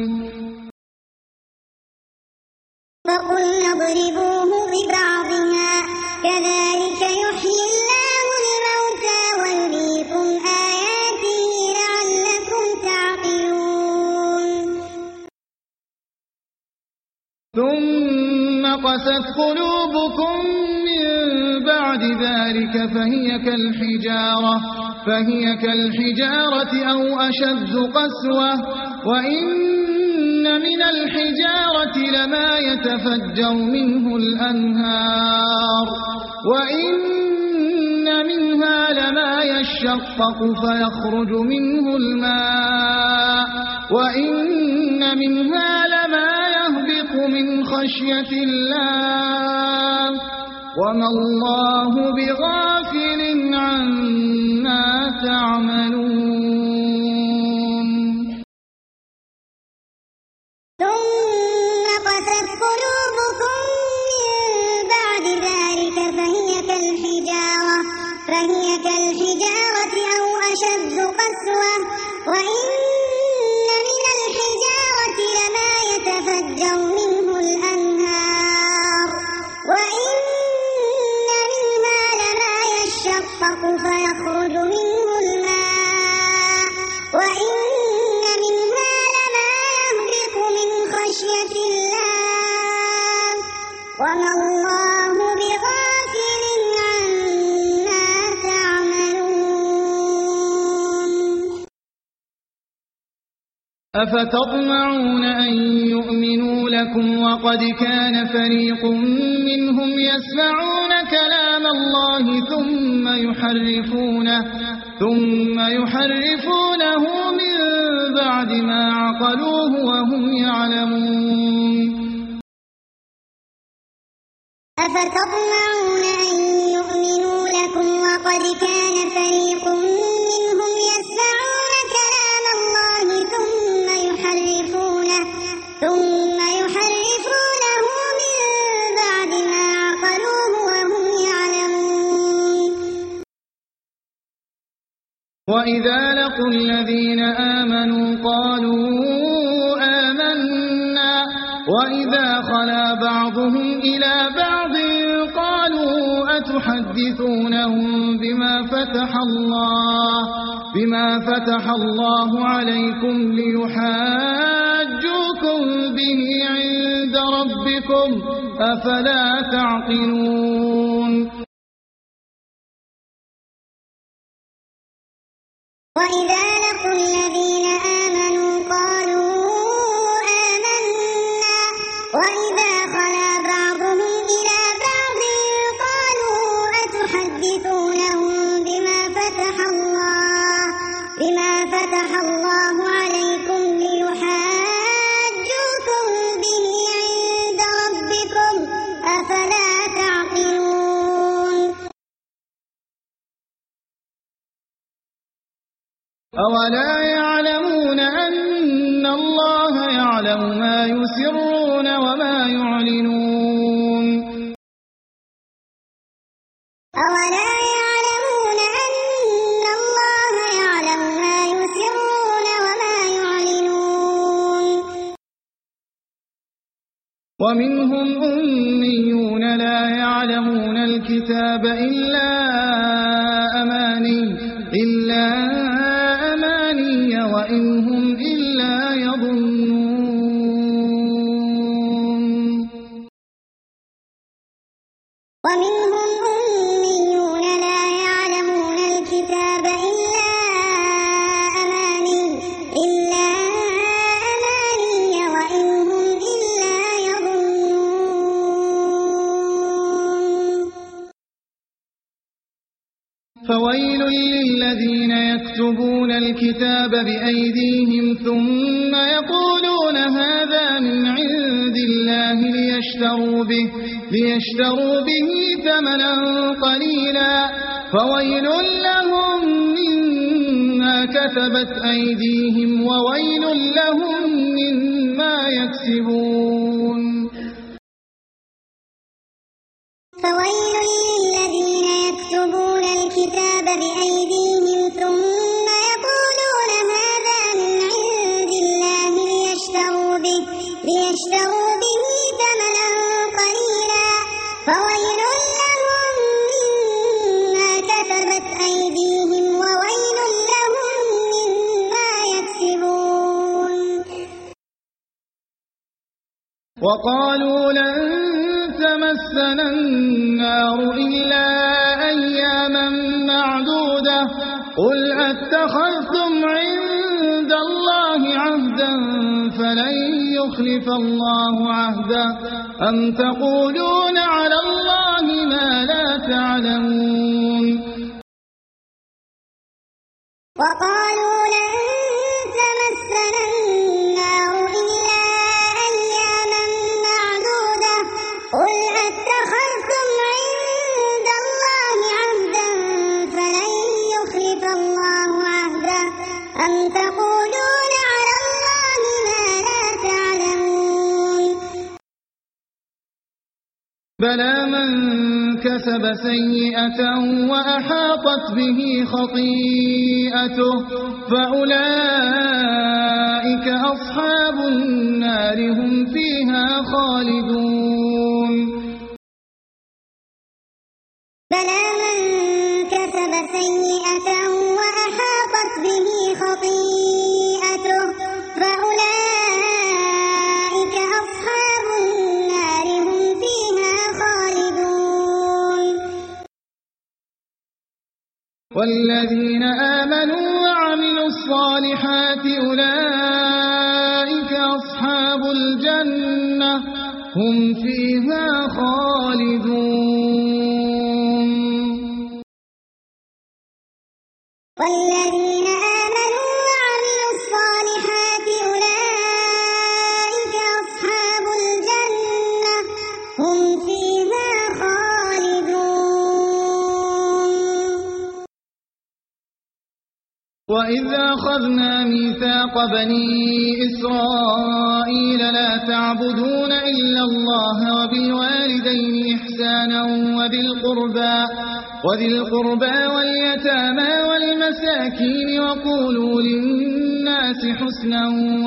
فقلنا اضربوه ببعضها كذلك يحيي الله الموتى ويريكم آياته لعلكم تعقلون ثم قست قلوبكم من بعد ذلك فهي كالحجارة أو أشد قسوة وإن من الحجارة لما يتفجر منه الأنهار وإن منها لما يشقق فيخرج منه الماء وإن منها لما يهبط من خشية الله وما الله بغافل عما تعملون ثم قست قلوبكم من بعد ذلك فهي كالحجارة أو أشد قسوة وإن من الحجارة لما يتفجر منه الأنهار وإن منها لما يشقق فيخرج منه الماء وإن منها لما يهبط من خشية الله وما الله بغافل عما تعملون أفتطمعون أن يؤمنوا لكم وقد كان فريق منهم يسمعون كلام الله ثم يحرفونه من بعد ما عقلوه وهم يعلمون أفتطمعون أن يؤمنوا لكم وقد كان فريق منهم يسمعون كلام الله ثم يحرفونه من بعد ما عقلوه وهم يعلمون وإذا لقوا الذين آمنوا قالوا آمنا وإذا خلا بعضهم إلى بعض قالوا أتحدثونهم بما فتح الله عليكم ليحاجوكم به عند ربكم أفلا تعقلون وإذا لقوا الذين آمنوا قالوا آمنا وإذا خلا بعضهم إلى بعض قالوا أتحدثونهم بما فتح الله عليكم ليحاجوكم به عند ربكم أفلا تعقلون أولا يعلمون أن الله يعلم ما يسرون وما يعلنون أولا يعلمون أن الله يعلم ما يسرون وما يعلنون ومنهم أميون لا يعلمون الكتاب إلا أماني وإن هم إلا يظنون ومنهم أميون لا يعلمون الكتاب إلا أماني وإن هم إلا يظنون فويل للذين يكتبون الكتاب بأيديهم ثم يقولون هذا من عند الله ليشتروا به ثمنا قليلا فويل لهم كسبت أيديهم وويل لهم مما يكسبون. فويل للذين يكتبون الكتاب بأيديهم ثم يقولون هذا من عند الله ليشتروا به ثمنا قليلا فويل لهم مما كتبت أيديهم وويل لهم مما يكسبون. وقالوا لن تمسنا النار إلا أياما معدودة قل أتخذتم عند الله عهدا فلن يخلف الله عهدا أم تقولون على الله ما لا تعلمون. وقالوا لن تمسنا النار إلا أياما معدودة قل أتخذتم عند الله عهدا فلن يخلف الله عهدا أم تقولون على الله ما لا تعلمون. بلى من كسب سيئة وأحاطت به خطيئته فأولئك أصحاب النار هم فيها خالدون. بلى من كسب سيئة وأحاطت به خطيئته فأولئك أصحاب النار هم فيها خالدون. والذين آمنوا وعملوا الصالحات أولئك أصحاب الجنة هم فيها خالدون. والذين آمنوا وعملوا الصالحات أولئك أصحاب الجنة هم فيها خالدون. وإذ أخذنا ميثاق بني إسرائيل لا تعبدون إلا الله وبالوالدين إحسانا وذي القربى واليتامى والمساكين وقولوا للناس حسنا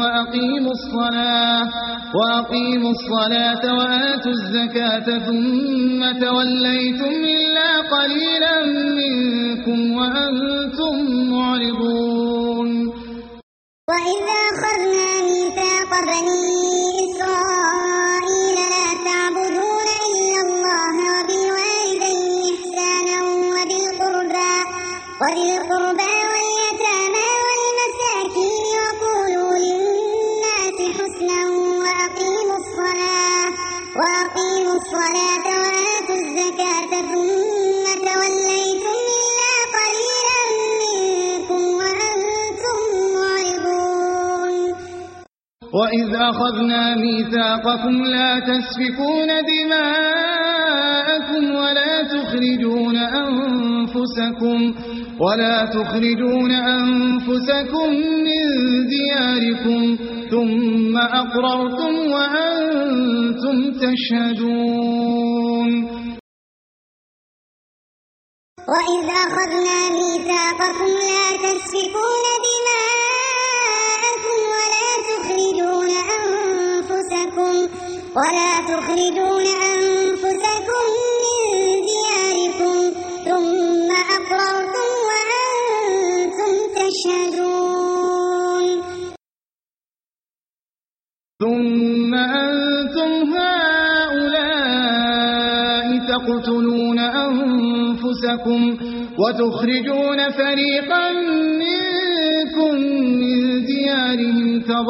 وأقيموا الصلاة وآتوا الزكاة ثم توليتم إلا قليلا منكم وأنتم معرضون. وإذ أخذنا ميثاق بني إسرائيل لا تعبدون إلا الله وبالوالدين إحسانا وذي القربى واليتامى والمساكين وقولوا للناس حسنا وأقيموا الصلاة وآتوا الزكاة ثم توليتم إلا قليلا منكم وأنتم معرضون. وإذ أخذنا ميثاقكم لا تسفكون دماءكم ولا تخرجون أنفسكم من دياركم ثم أقررتم وأنتم تشهدون. وإذ أخذنا ميثاقكم لا تسفكون دماءكم ولا تخرجون أنفسكم من دياركم ثم أقررتم وأنتم تشهدون. ثم أنتم هؤلاء تقتلون أنفسكم وتخرجون فريقا منكم من ديارهم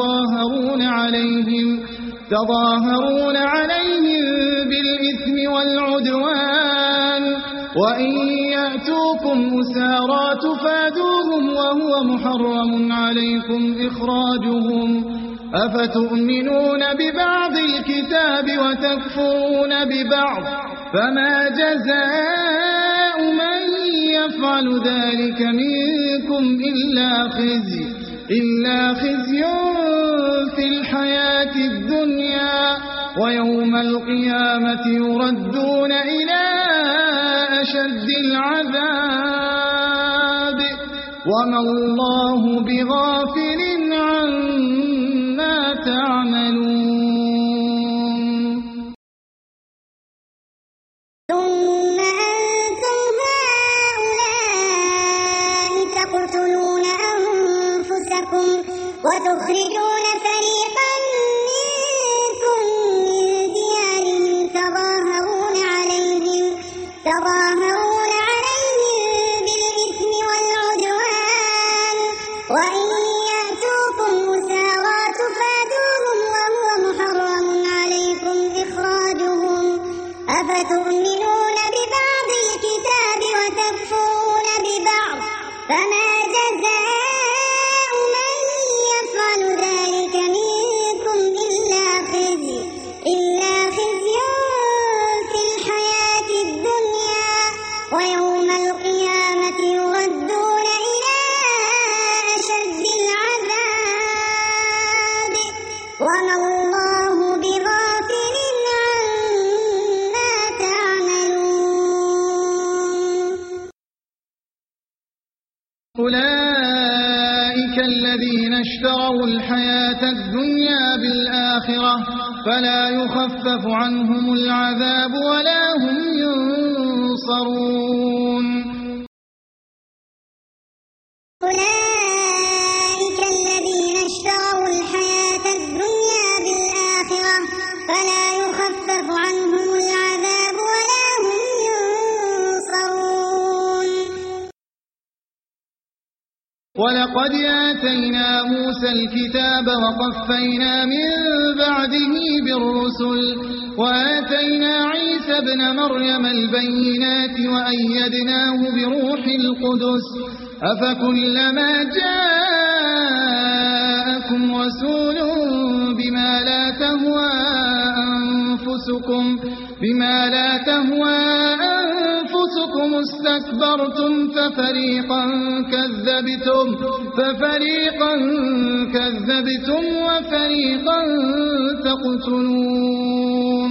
تظاهرون عليهم بالإثم والعدوان وإن يأتوكم أسارى تفادوهم وهو محرم عليكم إخراجهم أفتؤمنون ببعض الكتاب وتكفرون ببعض فما جزاء من يفعل ذلك منكم إلا خزي في الحياة الدنيا ويوم القيامة يردون إلى أشد العذاب وما الله بغافل عما تعملون ثم أنتم هؤلاء تقتلون أنفسكم وتخرجون فريقا منكم من ديارهم تظاهرون عليهم بالإثم والعدوان وإن يأتوكم أسارى تفادوهم وهو محرم عليكم إخراجهم أفتؤمنون ببعض الكتاب وتكفرون ببعض فما جزاء من يفعل ذلك منكم إلا خزي في الحياة الدنيا ويوم القيامة يردون إلى أشد العذاب وما الله بغافل عما تعملون أولئك الذين اشتروا الحياة الدنيا بالآخرة فلا يخفف عنهم العذاب ولا هم ينصرون أولئك الذين اشتروا الحياة الدنيا بالآخرة فلا يخفف عنهم العذاب ولا هم ينصرون ولقد آتينا موسى الكتاب وقفينا من بعده بالرسل وآتينا عيسى ابن مريم البينات وأيدناه بروح القدس أفكلما جاءكم رسول بما لا تهوى أنفسكم استكبرتم ففريقا كذبتم وفريقا تقتلون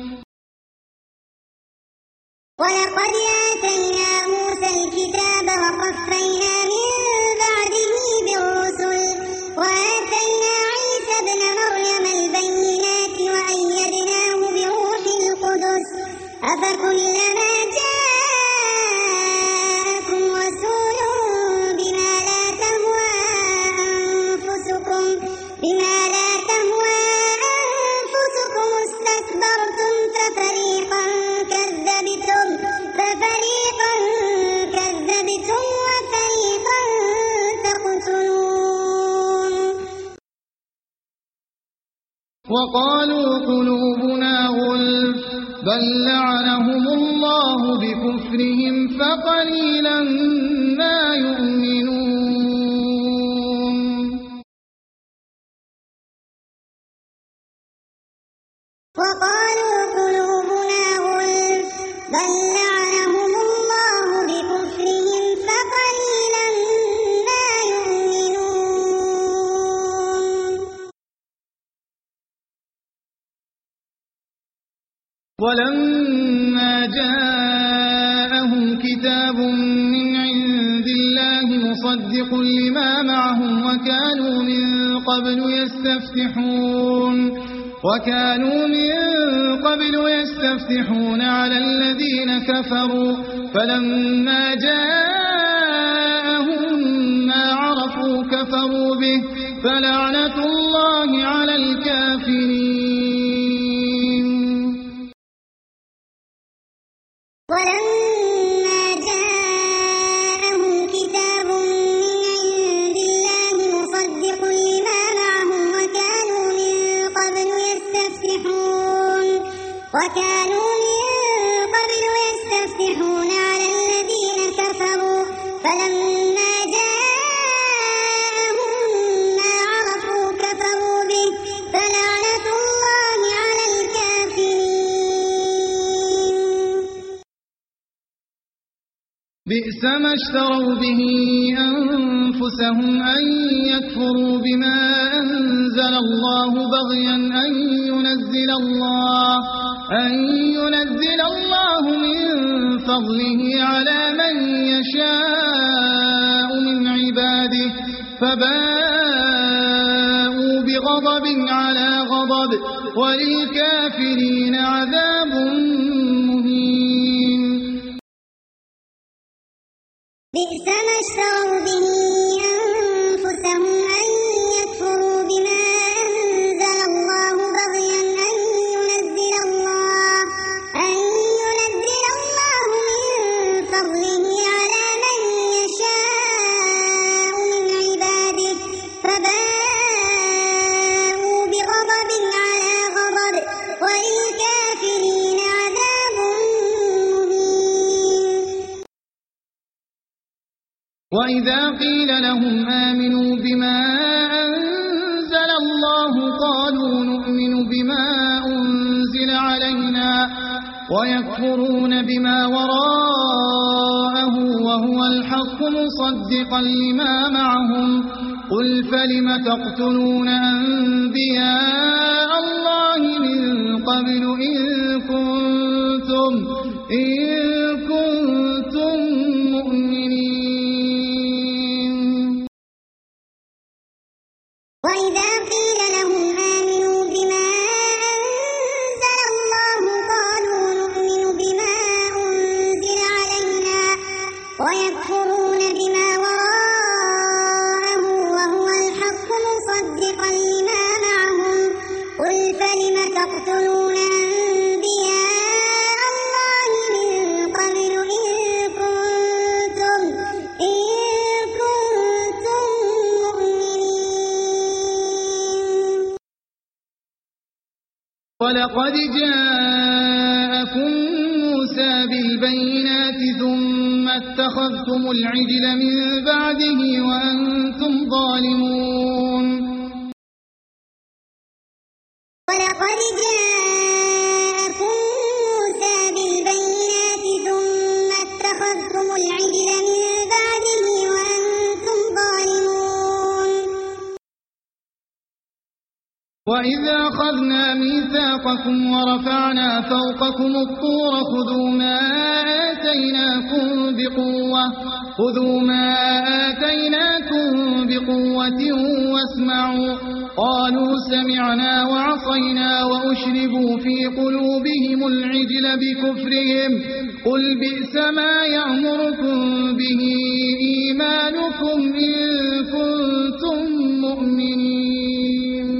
ولقد آتينا موسى الكتاب وقفينا من بعده بالرسل وآتينا عيسى ابن مريم البينات وأيدناه بروح القدس أفكلما جاءكم رسول بما لا تهوى أنفسكم استكبرتم ففريقا كذبتم وفريقا تقتلون وقالوا قلوبنا غلف بل لعنهم الله بكفرهم فقليلا ما يؤمنون وقالوا قلوبنا غلف بل لعنهم الله بكفرهم فقليلا ما يؤمنون ولما جاءهم كتاب من عند الله مصدق لما معهم وكانوا من قبل يستفتحون على الذين كفروا فلما جاءهم ما عرفوا كفروا به فلعنة الله على الكافرين ولما جاءهم كتاب من عند الله مصدق لما معهم وكانوا من قبل يستفتحون على الذين كفروا فلما جاءهم ما عرفوا كفروا به فلعنة بئس ما اشتروا به أنفسهم أن يكفروا بما أنزل الله بغيا أن ينزل الله من فضله على من يشاء من عباده فباءوا بغضب على غضب وللكافرين عذاب مهين. بئس ما اشتروا به أنفسهم أن يكفروا بما أنزل الله بغيا أن ينزل الله من فضله على من يشاء من عباده فباءوا بغضب على غضب وللكافرين عذاب مهين. وإذا قيل لهم آمنوا بما أنزل الله قالوا نؤمن بما أنزل علينا ويكفرون بما وراءه وهو الحق مصدقا لما معهم قل فلم تقتلون أنبياء الله من قبل إن كنتم مؤمنين. وإذا قيل لهم آمنوا بما أنزل الله قالوا نؤمن بما أنزل علينا ويكفرون بما وراءه وهو الحق مصدقا لما معهم قل فلم تقتلون أنبياء الله من قبل إن كنتم مؤمنين. ولقد جاءكم موسى بالبينات ثم اتخذتم العجل من بعده وأنتم ظالمون. ولقد جاءكم موسى بالبينات ثم اتخذتم العجل من بعده وأنتم ظالمون. وإذا أخذنا ميثاقكم ورفعنا فوقكم الطور خذوا ما آتيناكم بقوة واسمعوا قالوا سمعنا وعصينا وأشربوا في قلوبهم العجل بكفرهم قل بئس ما يأمركم به إيمانكم إن كنتم مؤمنين.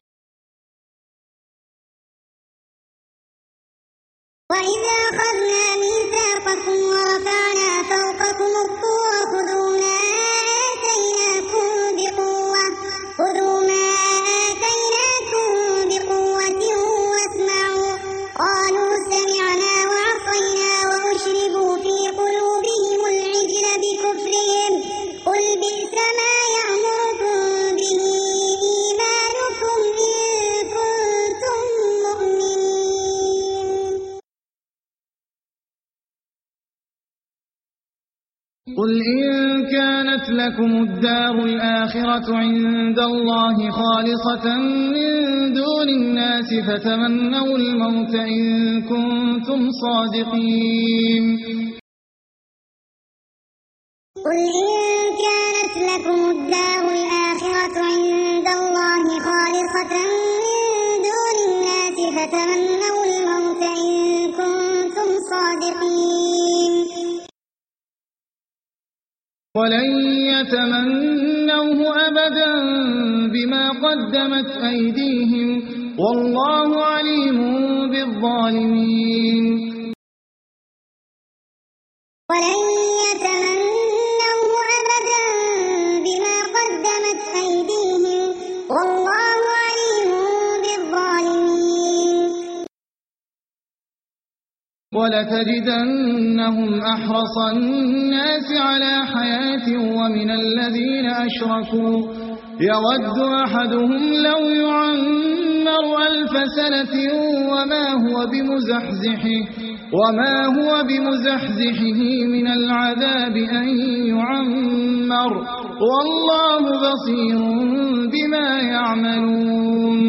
وإذا أخذنا ميثاقكم ورفعنا فوقكم الطور خذوا ما آتيناكم بقوة واسمعوا قالوا سمعنا وعصينا وأشربوا في قلوبهم العجل بكفرهم قل بئس ما يأمركم به إيمانكم إن كنتم مؤمنين. قل إن كانت لكم الدار الآخرة عند الله خالصة من دون الناس فتمنوا الموت إن كنتم صادقين. قل إن كانت لكم الدار الآخرة عند الله خالصة من دون الناس فتمنوا الموت إن كنتم صادقين. ولن يتمنوه أبدا بما قدمت أيديهم والله عليم بالظالمين. ولن يتمنوه أبدا بما قدمت أيديهم والله عليم بالظالمين. ولتجدنهم أحرص الناس على حياة ومن الذين أشركوا يود أحدهم لو يعمر 1000 سنة وما هو وما هو بمزحزحه من العذاب أن يعمر والله بصير بما يعملون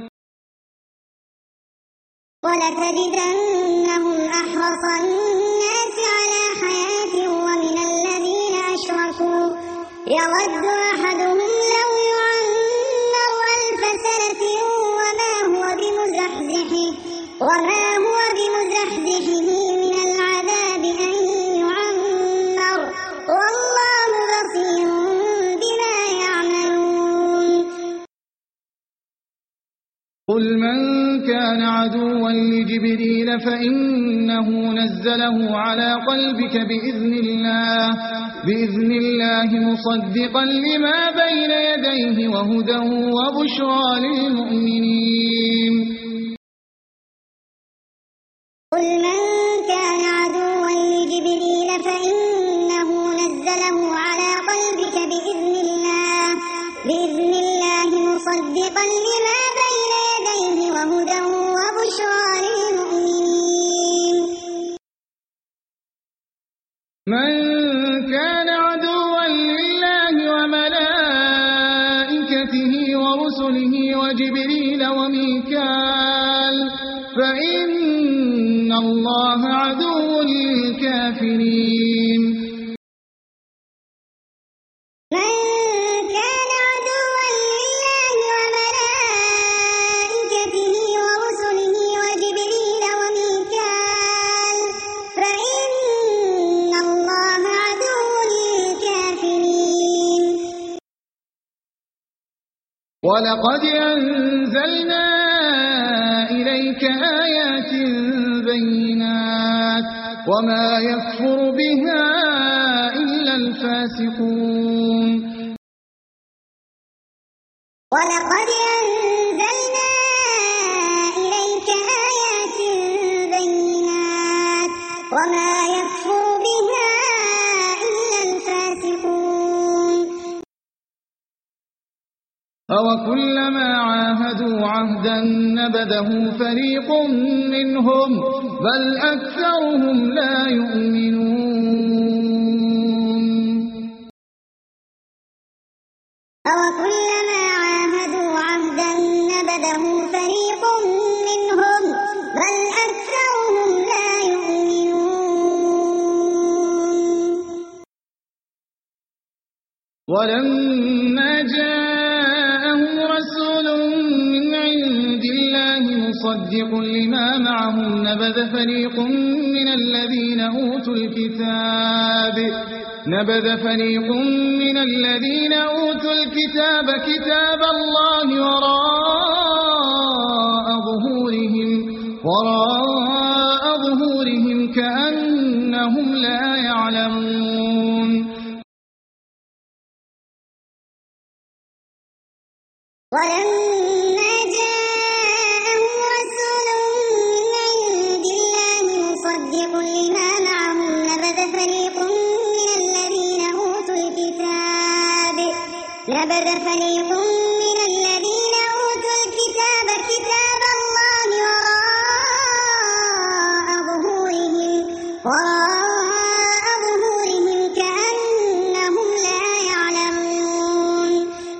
ولتجدنهم أحرص الناس على حياة ومن الذين أشركوا يود أحدهم لو يعمر 1000 سنة وما هو بمزحزحه من العذاب أن يعمر والله بصير بما يعملون قل من كان عدوا لجبريل فإنه نزله على قلبك بإذن الله مصدقا لما بين يديه وهدى وبشرى للمؤمنين قل من كان عدوا لجبريل فإنه نزله على قلبك بإذن الله مصدقا لما بين يديه وهدى وبشرى للمؤمنين من كان عدوا لله وملائكته ورسله وجبريل وميكال فإن الله عدو للكافرين من كان عدوا لله وملائكته ورسله وجبريل وميكال فإن الله عدو للكافرين ولقد أنزلنا إليك آيات بينات وما يكفر بها إلا الفاسقون ولقد أنزلنا إليك آيات بينات وما يكفر بها إلا الفاسقون أوكلما عاهدوا عهدا نبذه فريق منهم بل أكثرهم لا يؤمنون أوكلما عاهدوا عهدا نبذه فريق منهم بل أكثرهم لا يؤمنون ولما جاءهم رسول من عند الله مصدق لما معهم نبذ فريق من الذين أوتوا الكتاب كتاب الله وراء ظهورهم كأنهم لا يعلمون ولما جاءهم رسول من عند الله مصدق لما معهم نبذ فريق من الذين أوتوا الكتاب كتاب الله وراء ظهورهم كأنهم لا يعلمون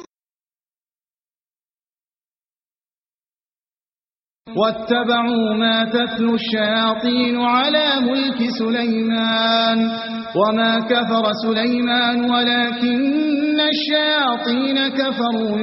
واتبعوا ما تتلو الشياطين على ملك سليمان وما كفر سليمان ولكن الشياطين كفروا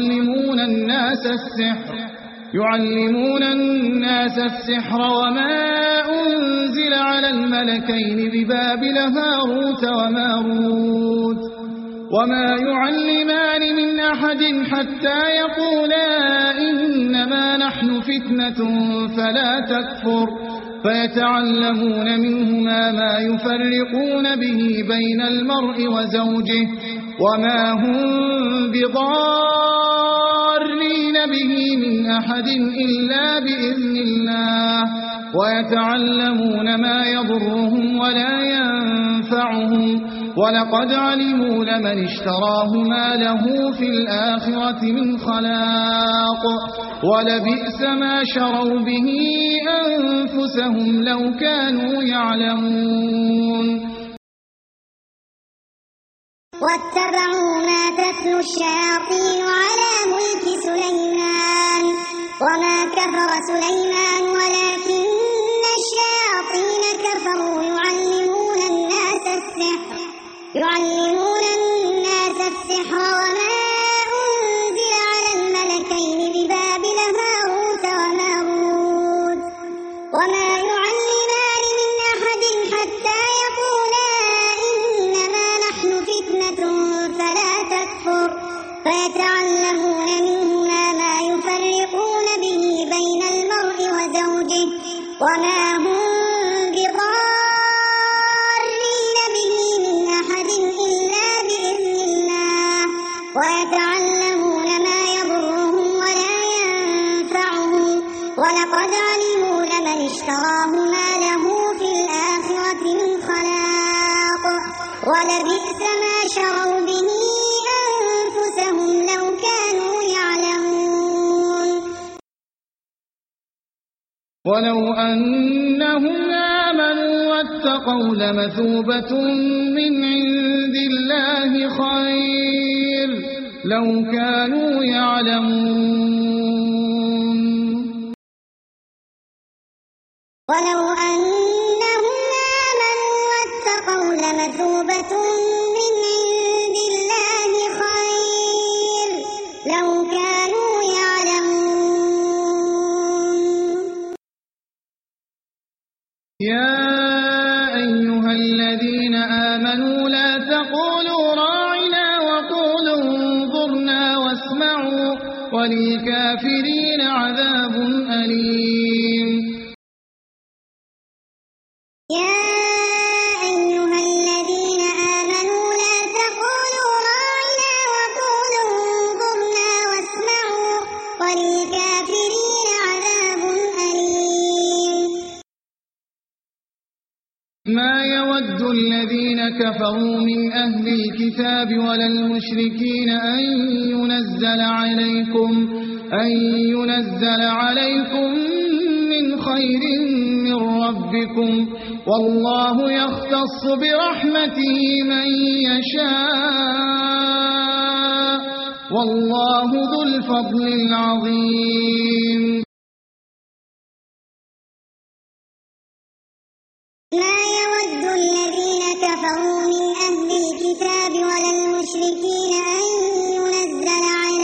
يعلمون الناس السحر وما أنزل على الملكين ببابل هاروت وماروت وما يعلمان من أحد حتى يقولا إنما نحن فتنة فلا تكفر فيتعلمون منهما ما يفرقون به بين المرء وزوجه وما هم بضارين به من أحد إلا بإذن الله ويتعلمون ما يضرهم ولا ينفعهم ولقد علموا لمن اشتراه ما له في الآخرة من خلاق ولبئس ما شروا به أنفسهم لو كانوا يعلمون واتبعوا ما تتلو الشياطين على ملك سليمان وما كفر سليمان ولكن الشياطين كفروا يعلمون الناس السحر وما أنزل على الملكين ببابل هاروت وماروت وما يعلمان من أحد حتى يقولا إنما نحن فتنة فلا تكفر فيتعلمون منهما ما يفرقون به بين المرء وزوجه وما هم بضارين به من أحد إلا بإذن الله ويتعلمون ما يضرهم ولا ينفعهم ولقد علموا لمن اشتراه ما له في الآخرة من خلاق ولبئس ما شروا به أنفسهم لو كانوا يعلمون ولو أنهم آمنوا واتقوا لمثوبة من عند الله خير لو كانوا يعلمون ولو أنهم آمنوا واتقوا لمثوبة من عند الله خير لو كانوا يعلمون يا أيها الذين آمنوا لا تقولوا راعنا وقولوا انظرنا واسمعوا وللكافرين عذاب أليم يا أيها الذين آمنوا لا تقولوا راعنا وقولوا انظرنا واسمعوا وللكافرين عذاب أليم ما يود الذين كفروا من أهل الكتاب ولا المشركين أن ينزل عليكم من خير من ربكم والله يختص برحمته من يشاء والله ذو الفضل العظيم ما يود الذين كفروا من أهل الكتاب ولا المشركين أن ينزل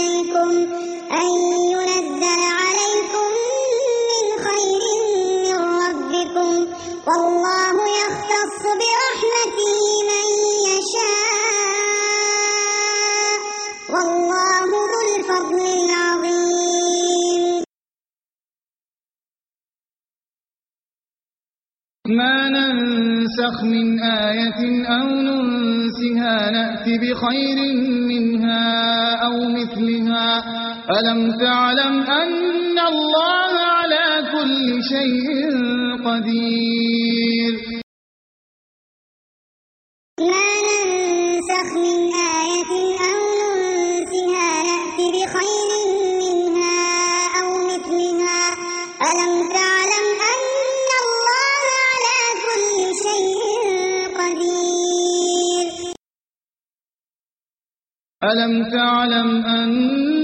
عليكم من خير من ربكم والله يختص برحمته من يشاء والله ذو الفضل العظيم ما ننسخ من آية أو ننسها نأت بخير منها أو مثلها ألم تعلم أن الله على كل شيء قدير ما ننسخ من آية أو ننسها نأت بخير منها أو مثلها ألم تعلم أن الله على كل شيء قدير ألم تعلم أن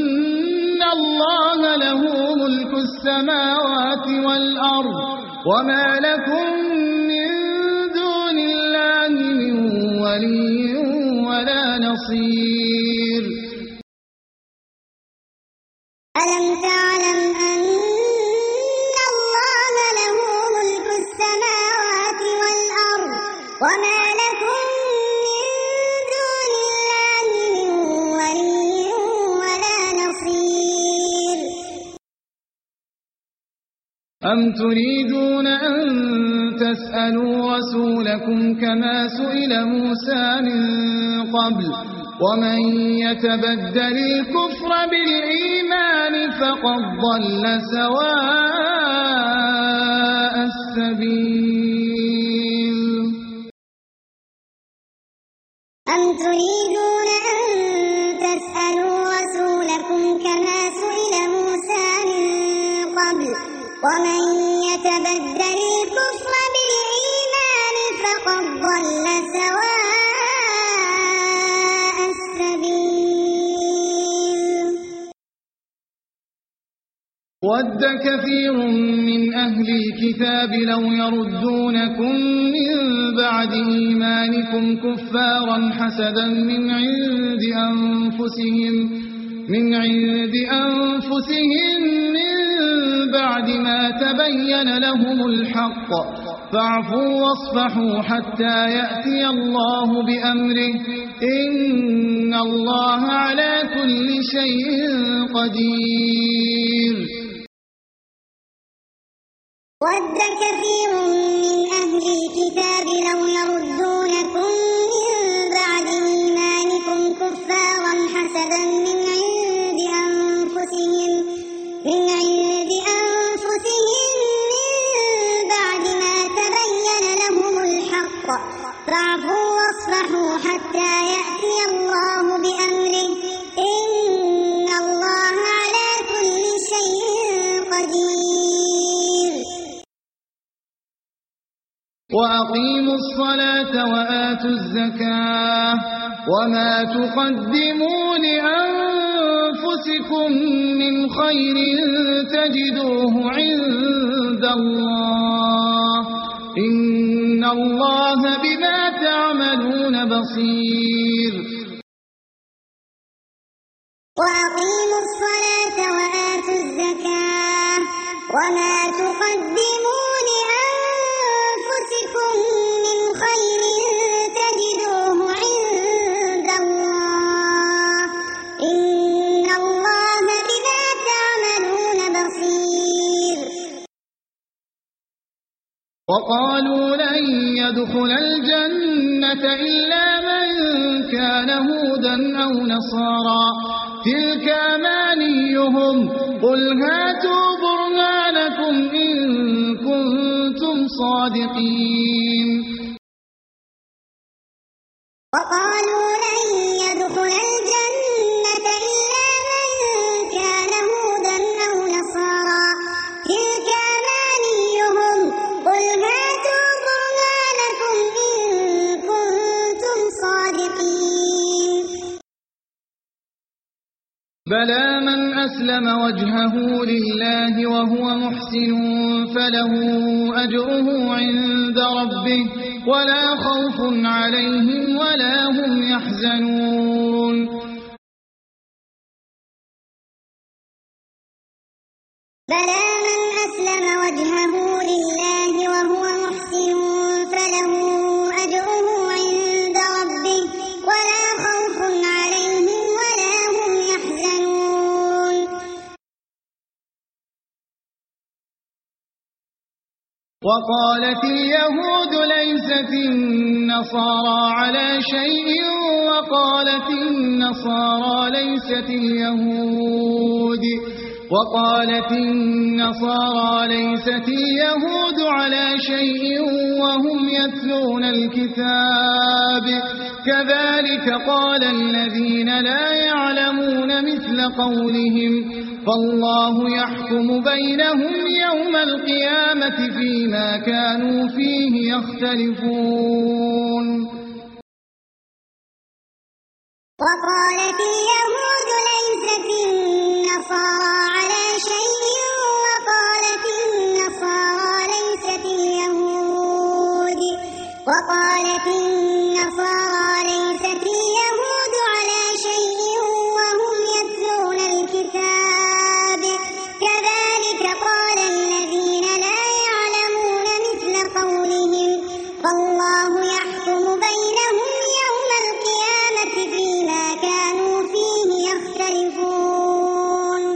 الله له ملك السماوات والأرض وما لكم من دون الله من ولي ولا نصير ألم تعلم أن الله له ملك السماوات والأرض وما لكم من دون الله من ولي ولا نصير أم تريدون أن تسألوا رسولكم كما سئل موسى من قبل ومن يتبدل الكفر بالإيمان فقد ضل سواء السبيل أم تريدون أن تسألوا رسولكم كما سئل موسى من قبل ومن يتبدل الكفر بالإيمان فقد ضل سواء السبيل ود كثير من أهل الكتاب لو يردونكم من بعد إيمانكم كفارا حسدا من عند أنفسهم من بعد ما تبين لهم الحق فاعفوا واصفحوا حتى يأتي الله بأمره إن الله على كل شيء قدير ود كثير من أهل الكتاب لو يردونكم من بعد إيمانكم كفارا حسدا من عند أنفسهم من بعد ما تبين لهم الحق فاعفوا واصفحوا حتى يأتي الله بأمره إن الله على كل شيء قدير وأقيموا الصلاة وآتوا الزكاة وما تقدموا لأنفسكم من خير تجدوه عند الله إن الله بما تعملون بصير وأقيموا الصلاة وآتوا الزكاة وما تقدموا لأنفسكم من خير تجدوه عند الله إن الله بما تعملون بصير وقالوا لن يدخل الجنة إلا من كان هودا أو نصارى تلك أمانيهم قل هاتوا برهانكم إن كنتم صادقين وقالوا لن يدخل الجنة إلا من كان هودا أو نصارى تلك أمانيهم قل هاتوا برهانكم إن كنتم صادقين بلى من أسلم وجهه لله وهو محسن فله أجره عند ربه ولا خوف عليهم ولا هم يحزنون بلى من أسلم وجهه لله وهو محسن فله أجره عند ربه ولا خوف عليهم ولا هم يحزنون وقالت اليهود ليست النصارى على شيء وقالت النصارى ليست اليهود على شيء وهم يتلون الكتاب كذلك قال الذين لا يعلمون مثل قولهم فالله يحكم بينهم يوم القيامة فيما كانوا فيه يختلفون وقالت اليهود ليست النصارى على شيء وقالت النصارى ليست اليهود على شيء وهم يتلون الكتاب كذلك قال الذين لا يعلمون مثل قولهم فالله يحكم بينهم يوم القيامة فيما كانوا فيه يختلفون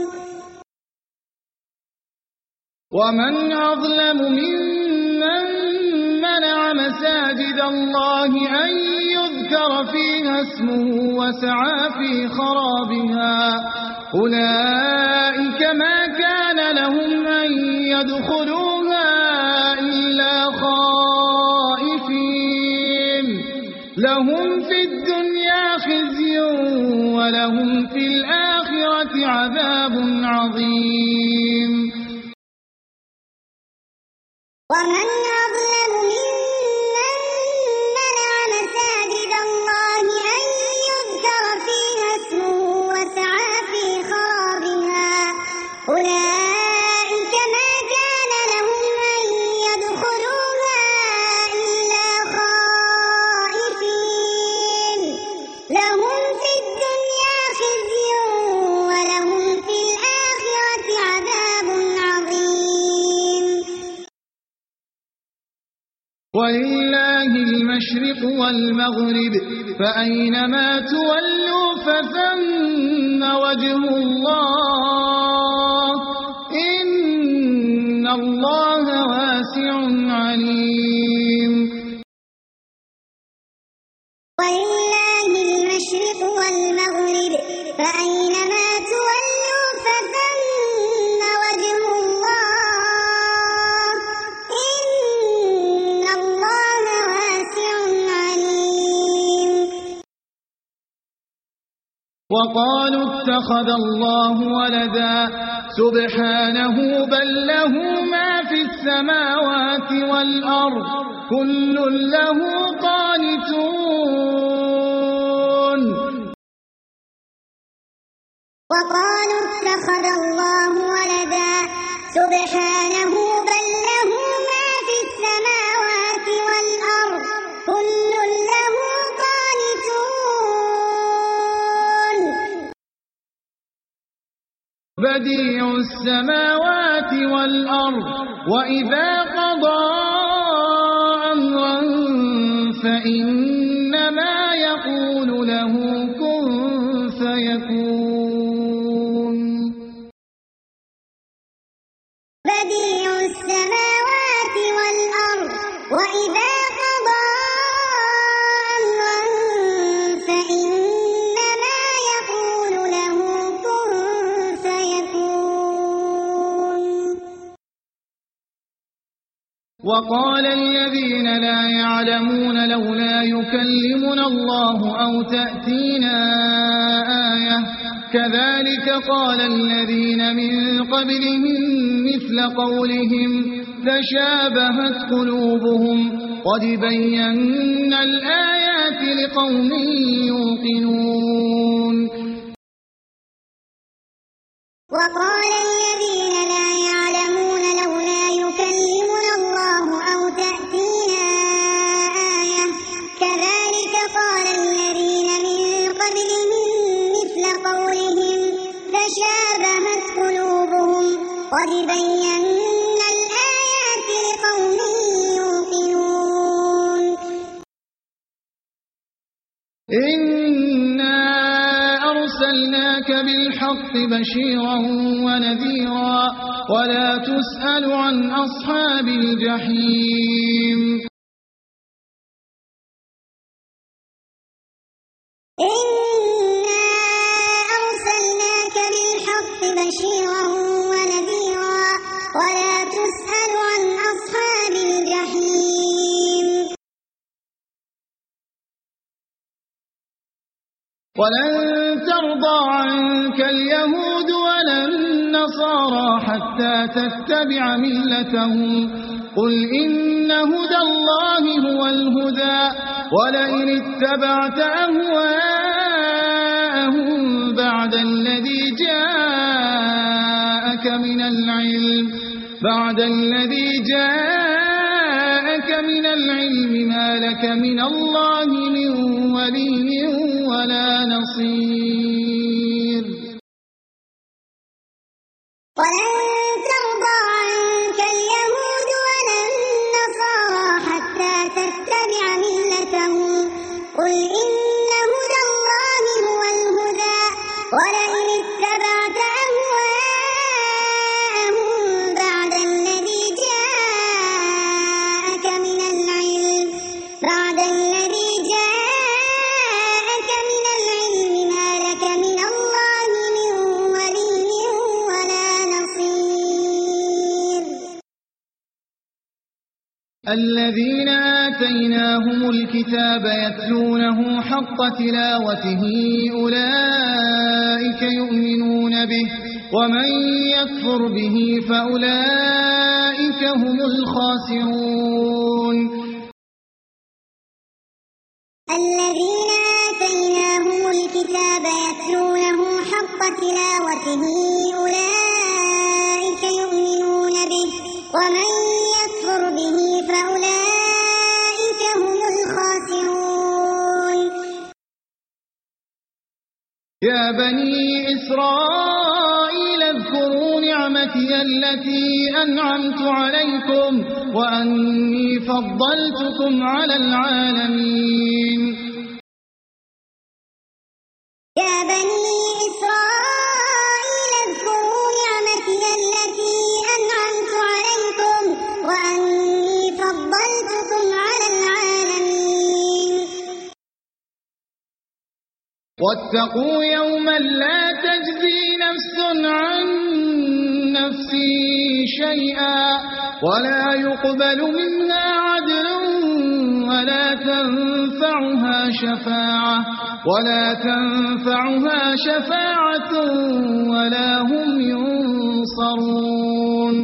ومن أظلم ممن منع مساجد الله أن يذكر فيها اسمه وسعى في خرابها أولئك ما كان لهم أن يدخلوها إلا خائفين لهم في الدنيا ولهم في الآخرة عذاب عظيم. ومن أظلم ممن منع مساجد الله أن يذكر فيها اسمه وسعى في خرابها أولئك ما كان لهم أن يدخلوها إلا خائفين لهم في الدنيا خزي ولهم في الآخرة عذاب عظيم. ولله المشرق والمغرب فأينما تولوا فثم وجه الله إن الله واسع عليم. ولله المشرق والمغرب فأينما تولوا فثم وجه الله إن الله واسع عليم. وقالوا اتخذ الله ولدا سبحانه بل له ما في السماوات والأرض كل له قانتون. وقالوا اتخذ الله ولدا سبحانه بل له ما في السماوات والأرض كل له قانتون. بديع السماوات والأرض وإذا قضى أمرا فإنما يقول له كن فيكون. بديع السماوات والأرض وإذا قضى أمرا فإنما يقول له كن فيكون. وقال الذين لا يعلمون لولا يكلمنا الله أو تأتينا آية كذلك قال الذين من قبلهم مثل قولهم تشابهت قلوبهم قد بينا الآيات لقوم يوقنون. وقال الذين لا يعلمون لولا يكلمنا الله أو تأتينا آية كذلك قال الذين من قبلهم مثل قولهم تشابهت قلوبهم قد بينا الآيات لقوم يوقنون. إنا أرسلناك بالحق بشيرا ونذيرا ولا تسأل عن أصحاب الجحيم. إنا أرسلناك بالحق بشيرا ونذيرا ولا تسأل عن أصحاب الجحيم. ولن ترضى عنك اليهود ولا النصارى حتى تتبع ملتهم قل إن هدى الله هو الهدى ولئن اتبعت أهواءهم بعد الذي جاءك من العلم ما لك من الله من ولي ولا نصير. ولن ترضى عنك اليهود ولا النصارى حتى تتبع ملتهم قل إن هدى الله هو الهدى ولئن اتبعت أهواءهم بعد الذي جاءك من العلم ما لك من الله من ولي ولا نصير. الذين آتيناهم الكتاب يتلونه حق تلاوته أولئك يؤمنون به ومن يكفر به فأولئك هم الخاسرون الذين آتيناهم الكتاب يتلونه حق تلاوته أولئك يؤمنون به ومن يكفر به فأولئك هم الخاسرون يا بني إسرائيل اذكروا نعمتي التي أنعمت عليكم وأني فضلتكم على العالمين يا بني إسرائيل اذكروا نعمتي التي أنعمت عليكم وأني فضلتكم على العالمين واتقوا يوما لا تجزي نفس عن نفس شيئا ولا يقبل منها عدل ولا تنفعها شفاعة ولا هم ينصرون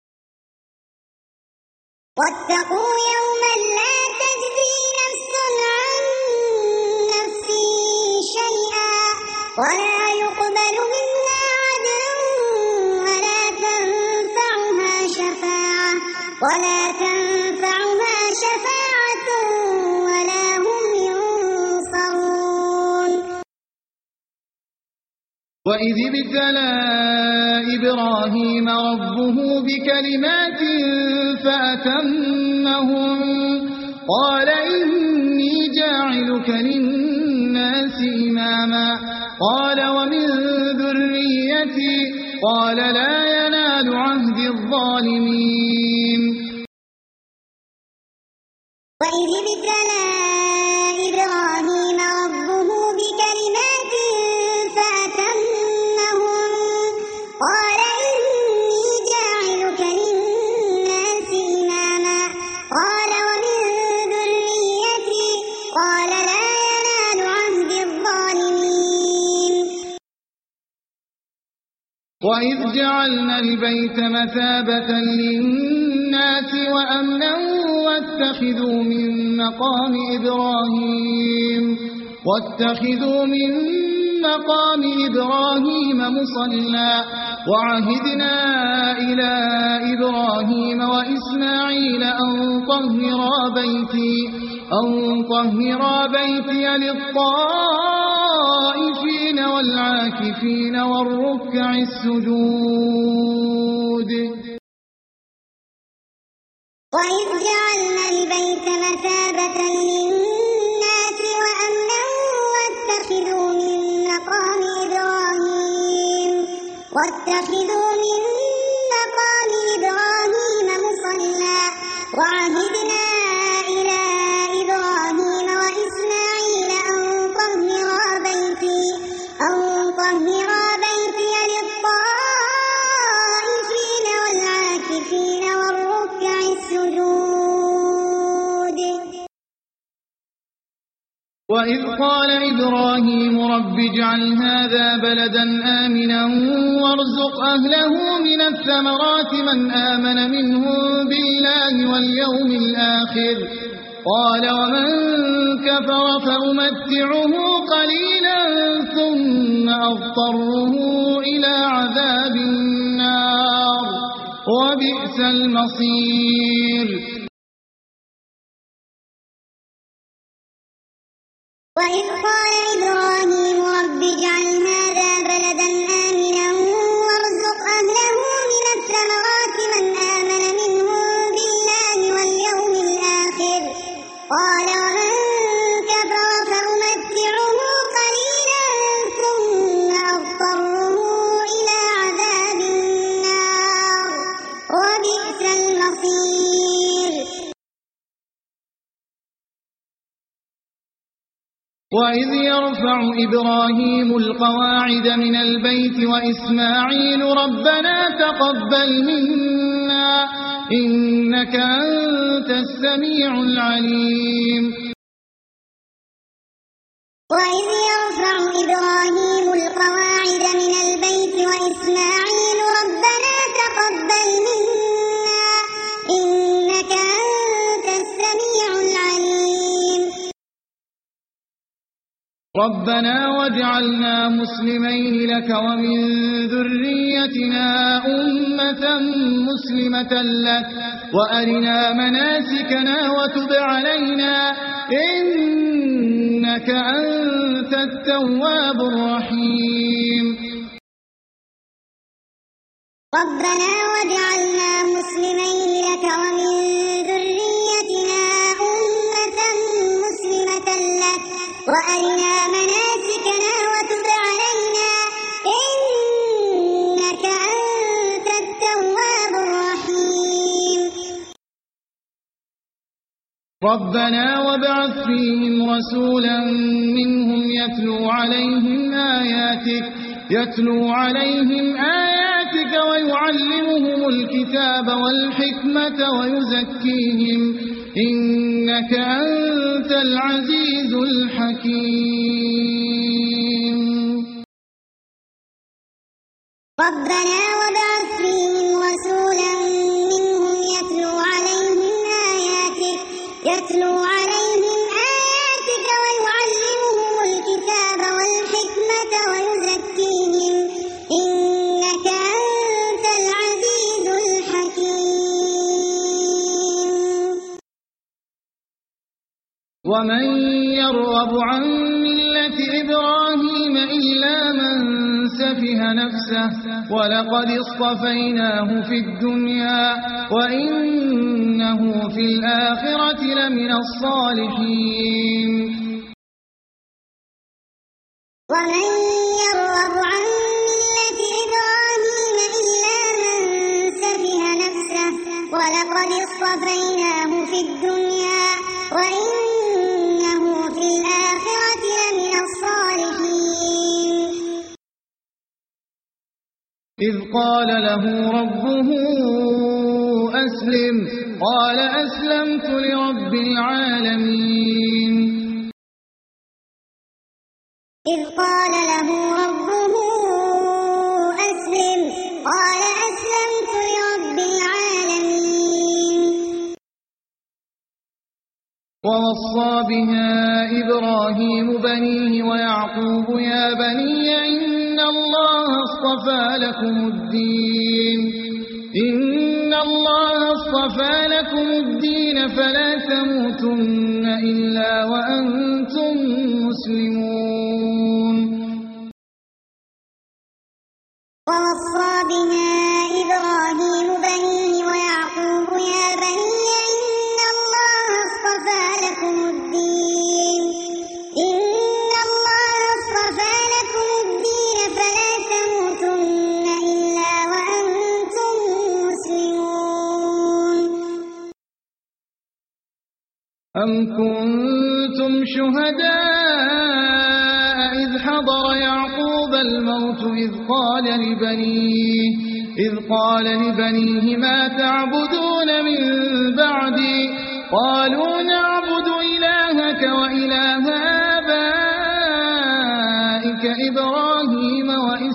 واتقوا يوما لا تجزي نفس عن نفس شيئا ولا يقبل منها عدل ولا تنفعها شفاعة ولا هم ينصرون وإذ ابتلى إبراهيم ربه بكلمات فأتمهم قال إني جاعلك للناس إماما قال ومن ذريتي قال لا ينال عهد الظالمين وإذ ابتلى إبراهيم ربه بكلمات فأتمهم قال إني جاعلك للناس إماما قال ومن ذريتي قال لا ينال عهد الظالمين وإذ جعلنا البيت مثابة للناس وأمنا واتخذوا من مقام إبراهيم مصلى وعهدنا إلى إبراهيم وإسماعيل أن طهرا بيتي للطائفين والعاكفين والركع السجود وإذ جعلنا البيت مثابة للناس وأمنا واتخذوا من مقام إبراهيم مصلى وعهدنا إلى إبراهيم وإسماعيل أن طهرا بيتي للطائفين والعاكفين والركع السجود وإذ قال إبراهيم رب اجعل هذا بلدا آمنا وارزق أهله من الثمرات من آمن منهم بالله واليوم الآخر قال ومن كفر فأمتعه قليلا ثم أضطره إلى عذاب النار وبئس المصير وإذ قال إبراهيم رب اجعل هذا بلدا آمنا وارزق أهله من الثمرات من آمن منهم بالله واليوم الآخر قال ومن كفر فأمتعه قليلا ثم أضطره إلى عذاب النار وبئس المصير وإذ يرفع إبراهيم القواعد من البيت وإسماعيل ربنا تقبل منا إنك أنت السميع العليم وإذ يرفع إبراهيم القواعد من البيت وإسماعيل ربنا تقبل منا إنك أنت السميع العليم ربنا واجعلنا مسلمين لك ومن ذريتنا أمة مسلمة لك وأرنا مناسكنا وتب علينا إنك أنت التواب الرحيم ربنا واجعلنا مسلمين لك ومن ذريتنا أمة مسلمة لك وأرنا مناسكنا وتب علينا إنك أنت التواب الرحيم ربنا وابعث فيهم رسولا منهم يتلو عليهم آياتك ويعلمهم الكتاب والحكمة ويزكيهم إنك أنت العزيز الحكيم ربنا وابعث فيهم رسولا منهم يتلو عليهم آياتك ويعلمهم الكتاب والحكمة ويزكيهم إنك أنت العزيز الحكيم ومن يرغب عن ملة إبراهيم إلا من سفه نفسه ولقد اصطفيناه في الدنيا وإنه في الآخرة لمن الصالحين ومن يرغب عن ملة إبراهيم إلا من سفه نفسه ولقد اصطفيناه في الدنيا وإنه في الآخرة لمن الصالحين إذ قال له ربه أسلم قال أسلمت لرب العالمين إذ قال له ربه أسلم قال أسلمت لرب العالمين ووصى بها إبراهيم بنيه ويعقوب يا بني إن الله اصطفى لكم الدين فلا تموتن إلا وأنتم مسلمون ووصى بها إبراهيم بنيه ويعقوب يا بني إن الله اصطفى لكم الدين فلا تموتن إلا وأنتم مسلمون أم كنتم شهداء إذ حضر يعقوب الموت إذ قال لبنيه ما تعبدون من بعدي قالوا نعبد إلهك وإله آبائك إبراهيم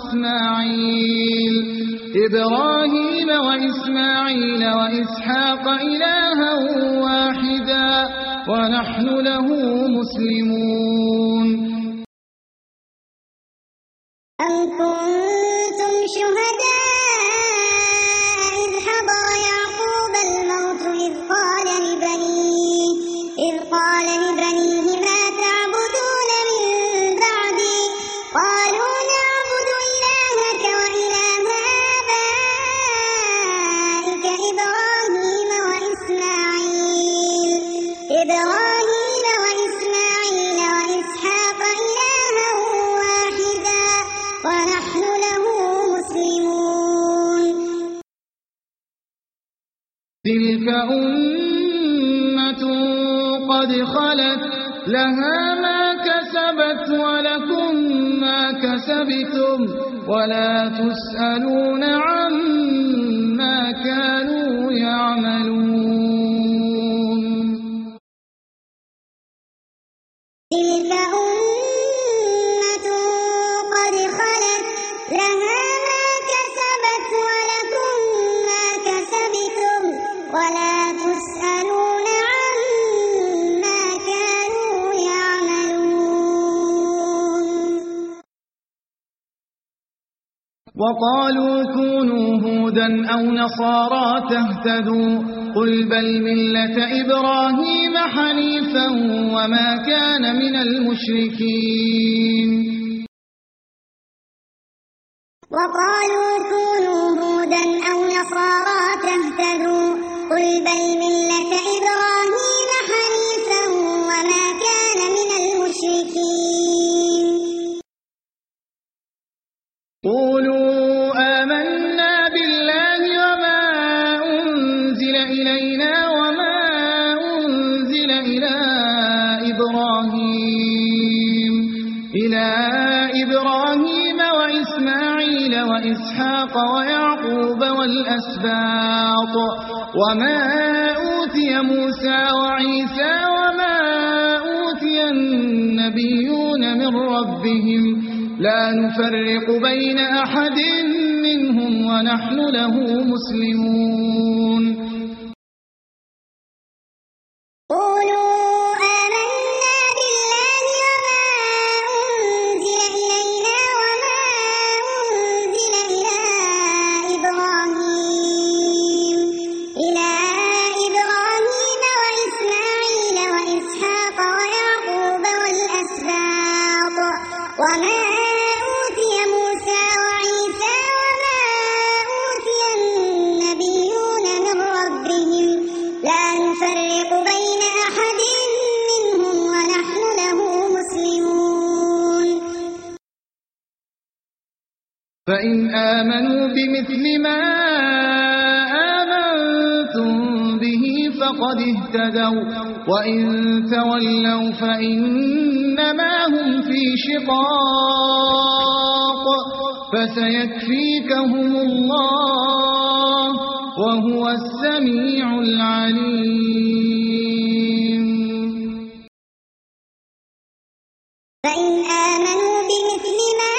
وإسماعيل وإسحاق إلها واحدا ونحن له مسلمون أم كنتم شهداء إذ حضر يعقوب الموت إذ قال لبنيه ما تعبدون من بعدي قالوا نعبد إلهك وإله آبائك إبراهيم وإسماعيل وإسحاق إلها واحدا ونحن له مسلمون تلك أمة قد خلت لها ما كسبت ولكم ما كسبتم ولا تسألون عما كانوا يعملون وقالوا كونوا هودا أو نصارى تهتدوا قل بل ملة إبراهيم حنيفا وما كان من المشركين وقالوا كونوا هودا أو نصارى تهتدوا قل بل ملة إبراهيم حنيفا وما كان من المشركين قولوا آمنا بالله وما أنزل إلينا وما أنزل إلى إبراهيم وإسماعيل وإسحاق ويعقوب والأسباط وما أوتي موسى وعيسى وما أوتي النبيون من ربهم لا نفرق بين أحد منهم ونحن له مسلمون قولوا آمنا بالله وما أنزل إلينا وما أنزل إلى إبراهيم وإسماعيل وإسحاق ويعقوب والأسباط وما أوتي موسى وعيسى وما أوتي النبيون من ربهم لا نفرق بين أحد منهم ونحن له مسلمون فإن آمنوا بمثل ما آمنتم به فقد اهتدوا وإن تولوا فإنما هم في شقاق فسيكفيكهم الله وهو السميع العليم فإن آمنوا بمثل ما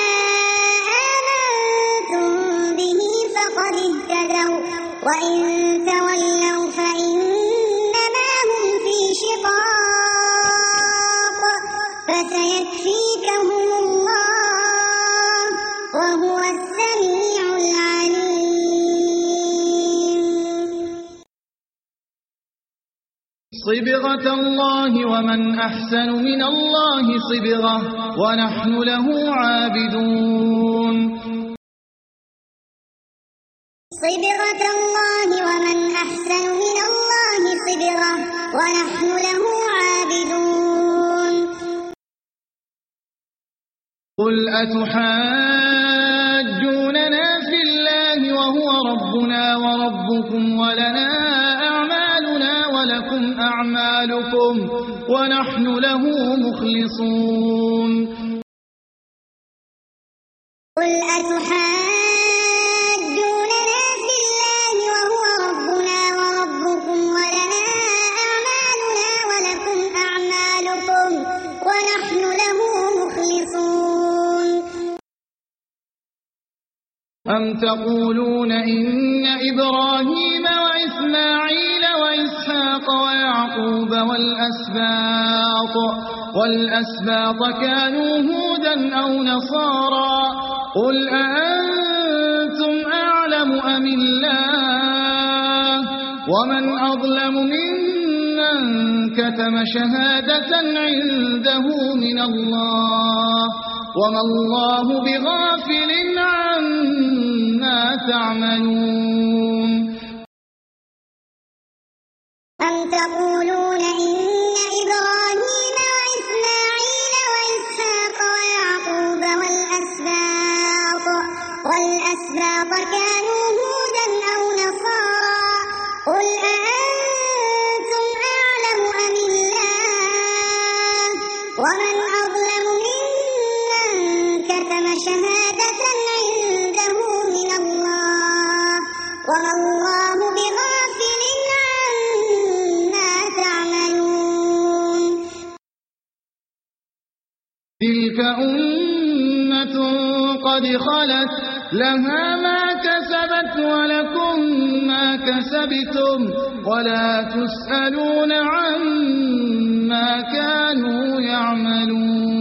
آمنتم به فقد اهتدوا وإن تولوا فإنما هم في شقاق فسيكفيكهم الله وهو السميع العليم صبغة الله ومن أحسن من الله صبغة ونحن له عابدون صبغة الله ومن أحسن من الله صبغة ونحن له عابدون قل أتحاجوننا في الله وهو ربنا وربكم ولنا أعمالنا ولكم أعمالكم ونحن له مخلصون قل أتحاجوننا في الله وهو ربنا وربكم ولنا أعمالنا ولكم أعمالكم ونحن له مخلصون أم تقولون إن إبراهيم وإسماعيل وإسحاق ويعقوب والأسباط كانوا هودا أو نصارى قل أأنتم أعلم أم الله ومن أظلم ممن كتم شهادة عنده من الله وما الله بغافل عما تعملون أم تقولون إن إبراهيم وإسماعيل وإسحاق ويعقوب والأسباط كانوا هودا أو نصارى قل أأنتم أعلم أم الله ومن أظلم ممن كتم شهادة عنده من الله وما الله بغافل عما تعملون تلك أمة قد خلت لها ما كسبت ولكم ما كسبتم ولا تسألون عما كانوا يعملون